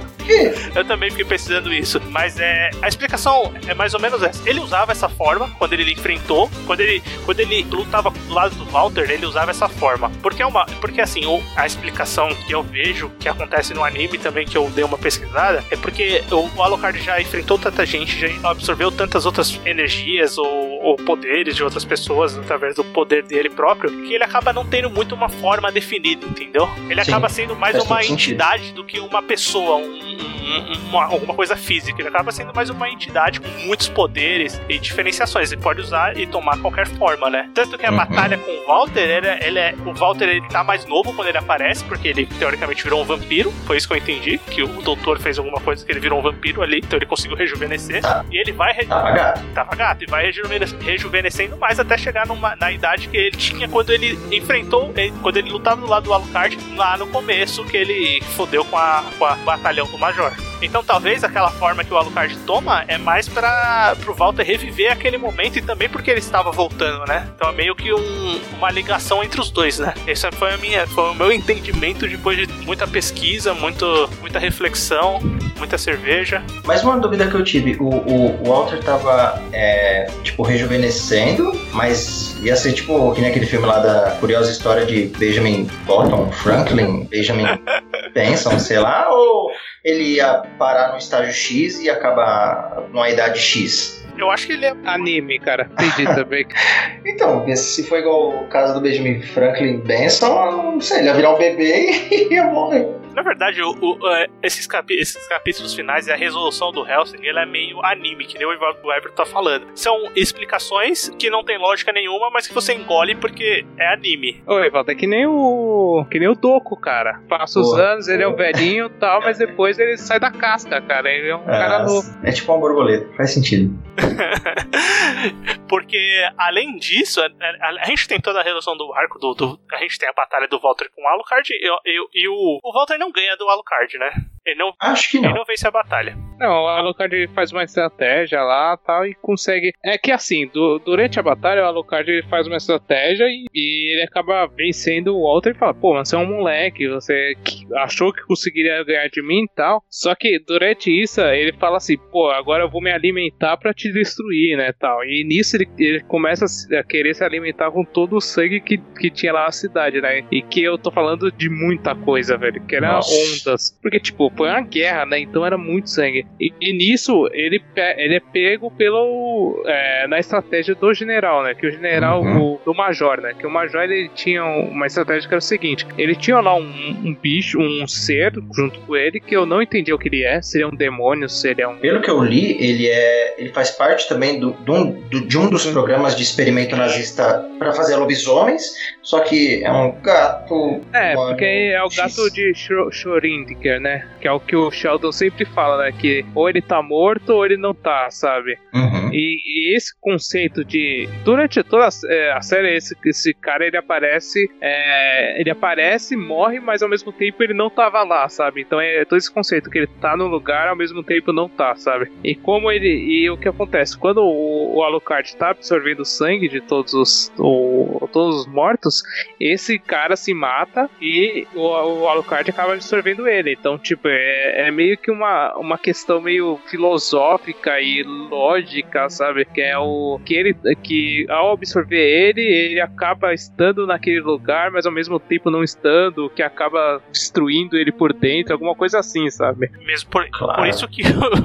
Eu também fiquei precisando isso, mas é, a explicação é mais ou menos essa. Ele usava essa forma quando ele enfrentou, quando ele, quando ele lutava do lado do Walter, ele usava essa forma. Porque, é uma, porque assim, o, a explicação que eu vejo que acontece no anime também, que eu dei uma pesquisada, é porque o, o Alucard já enfrentou tanta gente, já absorveu tantas outras energias ou, ou poderes de outras pessoas através do poder dele próprio, que ele acaba não tendo muito uma forma definida, entendeu? Ele Sim, acaba sendo mais uma entidade sentido. do que uma pessoa, um Uma, alguma coisa física. Ele acaba sendo mais uma entidade com muitos poderes e diferenciações. Ele pode usar e tomar qualquer forma, né? Tanto que a uhum. batalha com o Walter, ele, ele é, o Walter ele tá mais novo quando ele aparece, porque ele teoricamente virou um vampiro. Foi isso que eu entendi, que o doutor fez alguma coisa que ele virou um vampiro ali, então ele conseguiu rejuvenescer. Tá. E ele vai reju- Tava gato. Tava gato. E vai rejuvenescendo, rejuvenescendo mais até chegar numa, na idade que ele tinha quando ele enfrentou, ele, quando ele lutava do lado do Alucard, lá no começo, que ele fodeu com a, com a batalhão do Major. Então talvez aquela forma que o Alucard toma é mais para pro Walter reviver aquele momento, e também porque ele estava voltando, né? Então é meio que um, uma ligação entre os dois, né? Esse foi, a minha, foi o meu entendimento depois de muita pesquisa, muito, muita reflexão, muita cerveja. Mas uma dúvida que eu tive, o, o, o Walter tava é, tipo rejuvenescendo, mas ia ser tipo que nem aquele filme lá da curiosa história de Benjamin Button, Franklin, Benjamin Benson, sei lá, ou ele ia parar no estágio X e acabar numa idade X? Eu acho que ele é anime, cara. Entendi também. Então, se for igual o caso do Benjamin Franklin Benson, não sei, ele ia virar um bebê e ia morrer. Na verdade, o, o, esses, capi- esses capítulos finais e a resolução do Hellsing, ele é meio anime, que nem o Everton tá falando. São explicações que não tem lógica nenhuma, mas que você engole porque é anime. Ô, Evaldo, é que nem o que nem o Doku, cara. Passa os Pô, anos, ele é um velhinho e tal, mas depois ele sai da casca, cara. Ele é um é, cara novo. É tipo uma borboleta, faz sentido. Porque, além disso, a, a, a gente tem toda a resolução do arco, do, do, a gente tem a batalha do Walter com o Alucard, e, e, e o, o Walter não ganha do Alucard, né? Ele não, Acho que não. Ele não vence a batalha. Não, o Alucard faz uma estratégia lá tal, e consegue. É que assim, do, durante a batalha, o Alucard faz uma estratégia e, e ele acaba vencendo o Walter e fala: pô, mas você é um moleque, você achou que conseguiria ganhar de mim e tal. Só que durante isso, ele fala assim: pô, agora eu vou me alimentar pra te destruir, né? Tal. E nisso ele, ele começa a querer se alimentar com todo o sangue que, que tinha lá na cidade, né? E que eu tô falando de muita coisa, velho, que era Nossa. ondas. Porque, tipo, foi uma guerra, né? Então era muito sangue. E, e nisso ele, ele é pego pelo é, na estratégia do general, né? Que o general uhum. o, do major, né? Que o major ele tinha uma estratégia que era o seguinte: ele tinha lá um, um bicho, um ser junto com ele que eu não entendi o que ele é. Seria um demônio, seria um. Pelo que eu li, ele é, ele faz parte também do, do, do, de um dos programas de experimento nazista para fazer lobisomens. Só que é um gato. É, porque é o gato X. de Schrödinger, né? Que Que é o que o Sheldon sempre fala, né? Que ou ele tá morto ou ele não tá, sabe? Uhum. E, e esse conceito de... Durante toda a, é, a série, esse, esse cara, ele aparece... É, ele aparece, morre, mas ao mesmo tempo ele não tava lá, sabe? Então é todo esse conceito que ele tá no lugar, ao mesmo tempo não tá, sabe? E como ele... E o que acontece? Quando o, o Alucard tá absorvendo o sangue de todos os, o, todos os mortos, esse cara se mata e o, o Alucard acaba absorvendo ele. Então, tipo, é, é meio que uma, uma questão meio filosófica e lógica, sabe? Que é o... Que ele... Que ao absorver ele, ele acaba estando naquele lugar, mas ao mesmo tempo não estando, que acaba destruindo ele por dentro, alguma coisa assim, sabe? Mesmo por, Claro. por isso que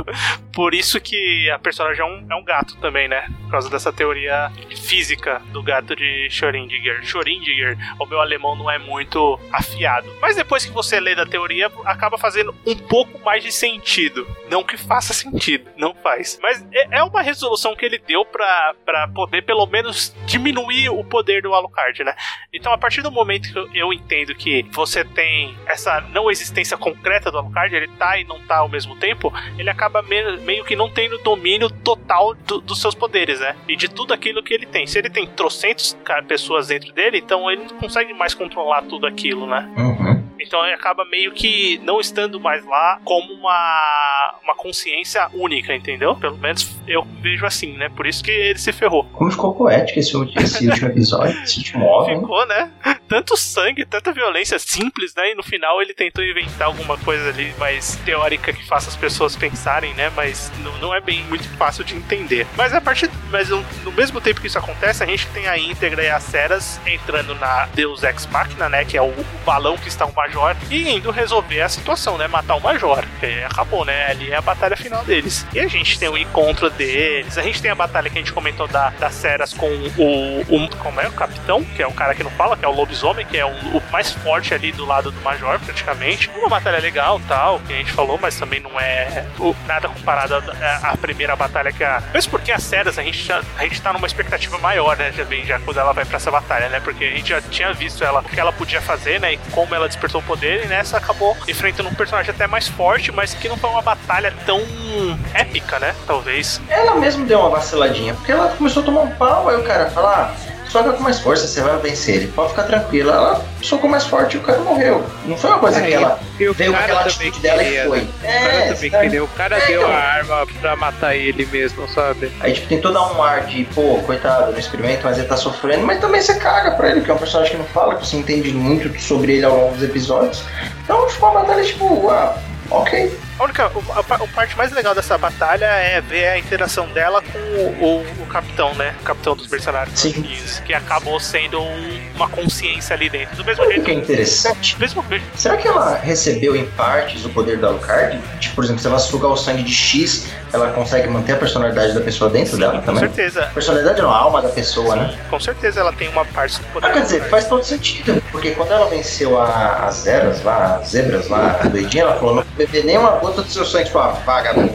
por isso que a personagem é um, é um gato também, né? Por causa dessa teoria física do gato de Schrödinger. Schrödinger, o meu alemão não é muito afiado. Mas depois que você lê da teoria, acaba fazendo um pouco mais de sentido. Não que faça sentido, não faz. Mas é, é uma resolução que ele deu pra, pra poder pelo menos diminuir o poder do Alucard, né? Então a partir do momento que eu, eu entendo que você tem essa não existência concreta do Alucard, ele tá e não tá ao mesmo tempo, ele acaba me, meio que não tendo domínio total do, dos seus poderes, né? E de tudo aquilo que ele tem. Se ele tem trocentos pessoas dentro dele, então ele não consegue mais controlar tudo aquilo, né? Uhum. Então ele acaba meio que não estando mais lá como uma, uma consciência única, entendeu? Pelo menos eu vejo assim, né? Por isso que ele se ferrou. Como ficou poético esse, esse último episódio, esse último órgão. Ficou, né? Tanto sangue, tanta violência simples, né? E no final ele tentou inventar alguma coisa ali mais teórica que faça as pessoas pensarem, né? Mas não, não é bem muito fácil de entender. Mas a partir... Mas no, no mesmo tempo que isso acontece, a gente tem a Íntegra e a Ceras entrando na Deus Ex Machina, né? Que é o, o balão que está o Major e indo resolver a situação, né? Matar o Major. Que acabou, né? Ali é a batalha final deles. E a gente tem o encontro deles. A gente tem a batalha que a gente comentou da, da Ceras com o, o... Como é? O Capitão, que é o cara que não fala, que é o Lobisomem, que é o, o mais forte ali do lado do Major, praticamente. Uma batalha legal, tal, que a gente falou, mas também não é o, nada comparado à, à primeira batalha que a... Mesmo porque a Ceras, a gente, já, a gente tá numa expectativa maior, né? Já vem, já quando ela vai pra essa batalha, né? Porque a gente já tinha visto ela, o que ela podia fazer, né? E como ela despertou o poder, e nessa acabou enfrentando um personagem até mais forte, mas que não foi uma batalha tão épica, né? Talvez. Ela mesmo deu uma vaciladinha, porque ela começou a tomar um pau, aí o cara fala, ah, soca com mais força, você vai vencer ele, pode ficar tranquila. Ela socou mais forte e o cara morreu. Não foi uma coisa É, que ela e o veio com cara aquela também atitude dela e queria, foi. né? O É, cara também tá- queria, o cara É, deu então. a arma pra matar ele mesmo, sabe? Aí tipo, tem todo um ar de, pô, coitado, no experimento, mas ele tá sofrendo, mas também você caga pra ele, que é um personagem que não fala, que você entende muito sobre ele ao longo dos episódios. Então ficou uma batalha tipo, ah, ok. A única, a, a parte mais legal dessa batalha é ver a interação dela com o, o, o capitão, né? O capitão dos mercenários. Sim. Que, que acabou sendo um, uma consciência ali dentro. Do mesmo Sabe o jeito que é interessante? Mesmo jeito. Será que ela recebeu em partes o poder da Alucard? Tipo, por exemplo, se ela sugar o sangue de X, ela consegue manter a personalidade da pessoa dentro dela Com também? certeza. Personalidade não, a alma da pessoa, né? Com certeza ela tem uma parte do poder. Ah, quer dizer, faz todo sentido, porque quando ela venceu a- as Zeras lá, as zebras lá, a doidinha, ela falou, não vou beber nem uma gota do seu sangue, tipo, a vagabunda.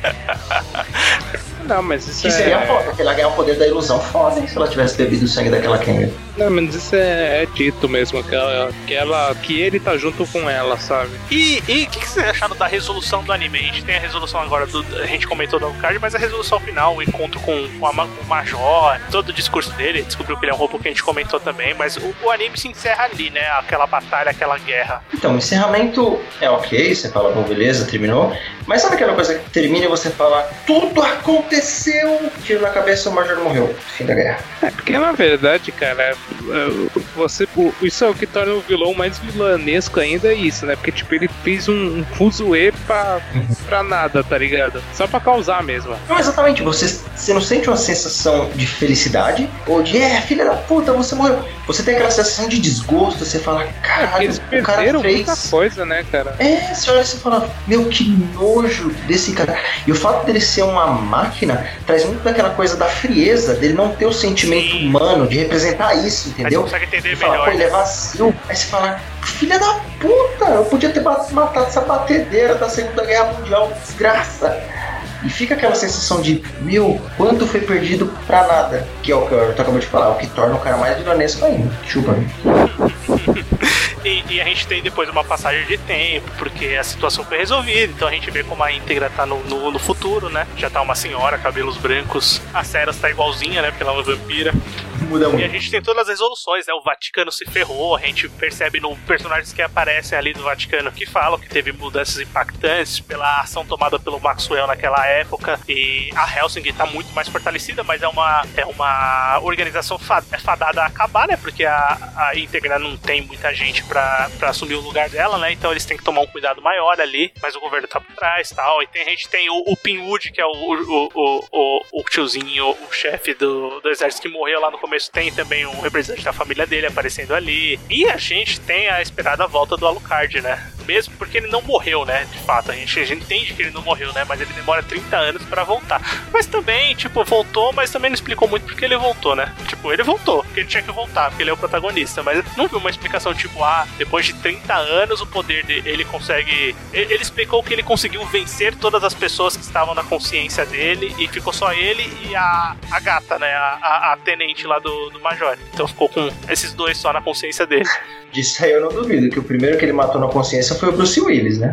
Não, mas isso Que é... seria foda, porque ela ganhar o poder da ilusão foda, hein, se ela tivesse bebido o sangue daquela Kenga. Não, mas isso é, é dito mesmo, que ela, que ela, que ele tá junto com ela, sabe? E o que, que vocês acharam da resolução do anime? A gente tem a resolução agora, do, a gente comentou do Alucard, mas a resolução final, o encontro com, com, a, com o Major, todo o discurso dele, descobriu que ele é um robô, que a gente comentou também, mas o, o anime se encerra ali, né? Aquela batalha, aquela guerra. Então, o encerramento é ok, você fala, bom, beleza, terminou. Mas sabe aquela coisa que termina e você fala, tudo aconteceu, tiro na cabeça, o Major morreu, fim da guerra. É, porque na verdade, cara, você, isso é o que torna o vilão mais vilanesco ainda, é isso, né? Porque, tipo, ele fez um, um fuzuê pra, pra nada, tá ligado? Só pra causar mesmo. Não, exatamente, você, você não sente uma sensação de felicidade ou de, é, filha da puta, você morreu. Você tem aquela sensação de desgosto, você fala, É, porque caralho, eles o cara perderam fez... muita coisa, né, cara? É, você olha e você fala, meu, que nojo desse cara. E o fato dele ser uma máquina traz muito daquela coisa da frieza, dele não ter o sentimento Sim. humano, de representar isso, Aí você entendeu? consegue entender Você fala, melhor. pô, ele é vazio. Aí você fala, filha da puta, eu podia ter bat- matado essa batedeira da Segunda Guerra Mundial, desgraça. E fica aquela sensação de, meu, quanto foi perdido pra nada. Que é o que eu acabou de falar, o que torna o cara mais vilanesco ainda. Chupa. E, e a gente tem depois uma passagem de tempo, porque a situação foi resolvida, então a gente vê como a Íntegra tá no, no, no futuro, né? Já tá uma senhora, cabelos brancos, a Ceras tá igualzinha, né? Porque ela é uma vampira. Muda muito. E a gente tem todas as resoluções, né? O Vaticano se ferrou, a gente percebe no personagens que aparecem ali do Vaticano que falam que teve mudanças impactantes pela ação tomada pelo Maxwell naquela época, e a Hellsing tá muito mais fortalecida, mas é uma, é uma organização fadada a acabar, né? Porque a, a Íntegra não tem muita gente pra, pra assumir o lugar dela, né? Então eles têm que tomar um cuidado maior ali, mas o governo tá por trás e tal. E tem, a gente tem o, o Pinwood, que é o, o, o, o, o tiozinho, o chefe do, do exército que morreu lá no começo, tem também um representante da família dele aparecendo ali. E a gente tem a esperada volta do Alucard, né? Mesmo porque ele não morreu, né? De fato, a gente, a gente entende que ele não morreu, né? Mas ele demora trinta anos pra voltar. Mas também, tipo, voltou, mas também não explicou muito porque ele voltou, né? Tipo, ele voltou, porque ele tinha que voltar, porque ele é o protagonista. Mas não viu uma explicação, tipo, ah, depois de trinta anos o poder dele, ele consegue... Ele, ele explicou que ele conseguiu vencer todas as pessoas que estavam na consciência dele e ficou só ele e a, a gata, né? A, a, a tenente lá do, do Major. Então ficou com esses dois só na consciência dele. Disso aí eu não duvido, que o primeiro que ele matou na consciência foi o Bruce Willis, né?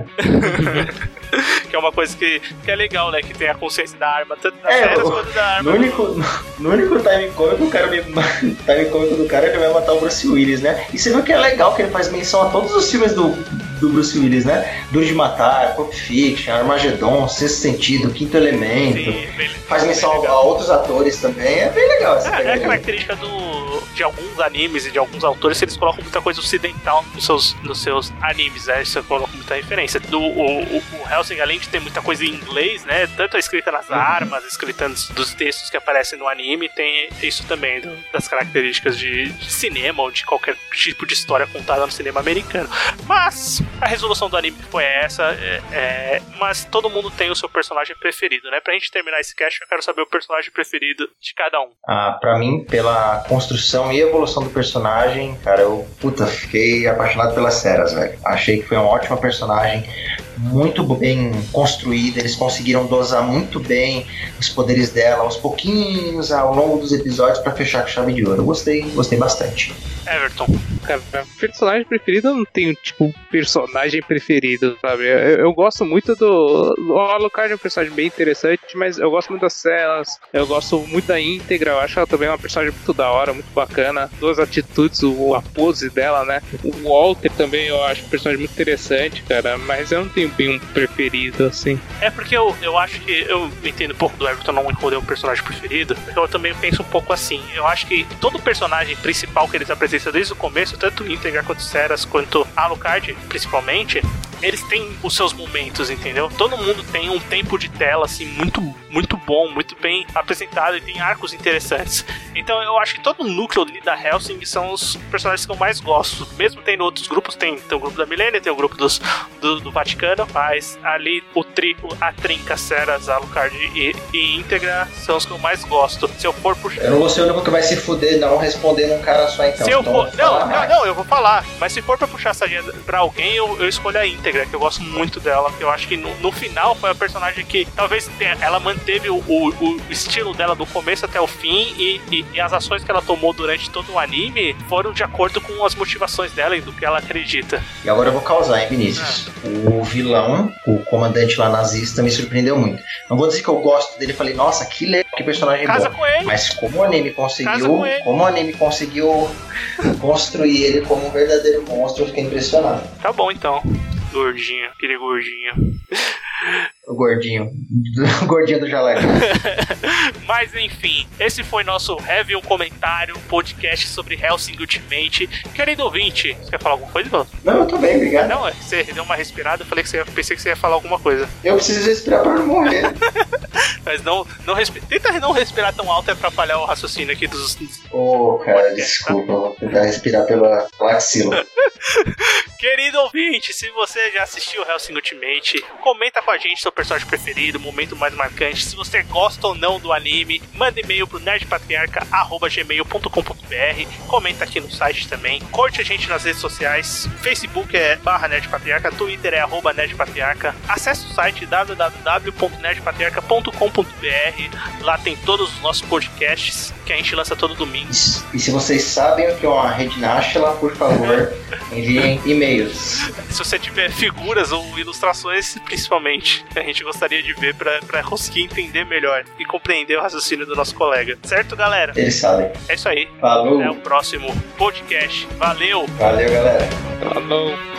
Que é uma coisa que, que é legal, né? Que tem a consciência da arma, tanto das é, séries o, quanto da arma. No único, no único time cômico, o cara me, time cômico do cara ele vai matar o Bruce Willis, né? E você viu que é legal que ele faz menção a todos os filmes do, do Bruce Willis, né? Duro de Matar, Pulp Fiction, Armagedon, Sexto Sentido, Quinto Elemento. Sim, bem, faz menção a, a outros atores também. É bem legal essa é, é a característica do, de alguns animes e de alguns autores, eles colocam muita coisa ocidental nos seus, nos seus animes, né? Isso coloca muita referência. Do, o, o, o Hellsing, além de ter muita coisa em inglês, né? Tanto a escrita nas uhum. armas, a escrita dos textos que aparecem no anime, tem isso também, do, das características de, de cinema ou de qualquer tipo de história contada no cinema americano. Mas a resolução do anime foi essa, é, é, mas todo mundo tem o seu personagem preferido, né? Pra gente terminar esse cast, eu quero saber o personagem preferido de cada um. Ah, pra mim, pela construção e evolução do personagem, cara, eu, puta, fiquei apaixonado pela Ceras, velho. Achei que foi uma ótima personagem, muito bem construída, eles conseguiram dosar muito bem os poderes dela, aos pouquinhos, ao longo dos episódios, pra fechar com chave de ouro. Eu gostei, gostei bastante. Everton. Cara, personagem preferido eu não tenho, tipo, personagem preferido, sabe? Eu, eu gosto muito do... O Alucard é um personagem bem interessante, mas eu gosto muito das Celas, eu gosto muito da Íntegra, eu acho ela também uma personagem muito da hora, muito bacana. Duas atitudes, o, a pose dela, né? O Walter também eu acho um personagem muito interessante, cara, mas eu não tenho bem um preferido, assim. É porque eu, eu acho que eu entendo um pouco do Everton não escolher um personagem preferido, porque eu também penso um pouco assim. Eu acho que todo personagem principal que eles apresentam desde o começo, tanto Íntegra quanto Ceras, quanto Alucard, principalmente, eles têm os seus momentos, entendeu? Todo mundo tem um tempo de tela, assim, muito, muito bom, muito bem apresentado e tem arcos interessantes. Então eu acho que todo o núcleo da Hellsing são os personagens que eu mais gosto. Mesmo tendo outros grupos, tem, tem o grupo da Milênia, tem o grupo dos, do, do Vaticano, mas ali o trio, a trinca, Ceras, Alucard e, e Íntegra são os que eu mais gosto. Se eu for puxar... Eu não vou ser o único que vai se fuder não respondendo um cara só, então. Se eu então for... Não, não, não, eu vou falar. Mas se for pra puxar essa sardinha pra alguém, eu, eu escolho a Íntegra, que eu gosto muito dela. Eu acho que no, no final foi a personagem que talvez tenha, ela manteve o, o, o estilo dela do começo até o fim e, e, e as ações que ela tomou durante todo o anime foram de acordo com as motivações dela e do que ela acredita. E agora eu vou causar, hein, Vinícius? Ah. O vilão, o comandante lá nazista, me surpreendeu muito. Não vou dizer que eu gosto dele, falei, nossa, que legal, que personagem Casa bom. Com ele. Mas como o anime conseguiu, Com como o anime conseguiu construir ele como um verdadeiro monstro, eu fiquei impressionado. Tá bom, então. Gordinho, aquele gordinho. O gordinho. O gordinho do jaleco. Mas enfim, esse foi nosso review, comentário, podcast sobre Hellsing Ultimate. Querido ouvinte, você quer falar alguma coisa, Ivan? Não, eu tô bem, obrigado. Não, você deu uma respirada, eu falei que você, pensei que você ia falar alguma coisa. Eu preciso respirar pra não morrer. Mas não, não respi... tenta não respirar tão alto e atrapalhar o raciocínio aqui dos... Ô, oh, cara, podcast, desculpa, tá? Vou tentar respirar pela, pela axila. Querido ouvinte, se você já assistiu Hellsing Ultimate, comenta com a gente seu personagem preferido, momento mais marcante. Se você gosta ou não do anime, manda e-mail pro nerdpatriarca arroba gmail ponto com ponto b r. Comenta aqui no site também. Curte a gente nas redes sociais. Facebook é barra nerdpatriarca, Twitter é arroba nerdpatriarca. Acesse o site w w w ponto nerdpatriarca ponto com ponto b r. Lá tem todos os nossos podcasts que a gente lança todo domingo. E se vocês sabem o que é uma rede Nashla, por favor, enviem e-mails. Se você tiver figuras ou ilustrações, principalmente, a gente gostaria de ver pra, pra conseguir entender melhor e compreender o raciocínio do nosso colega. Certo, galera? Eles sabem. É isso aí. Falou. Até o próximo podcast. Valeu! Valeu, galera. Falou.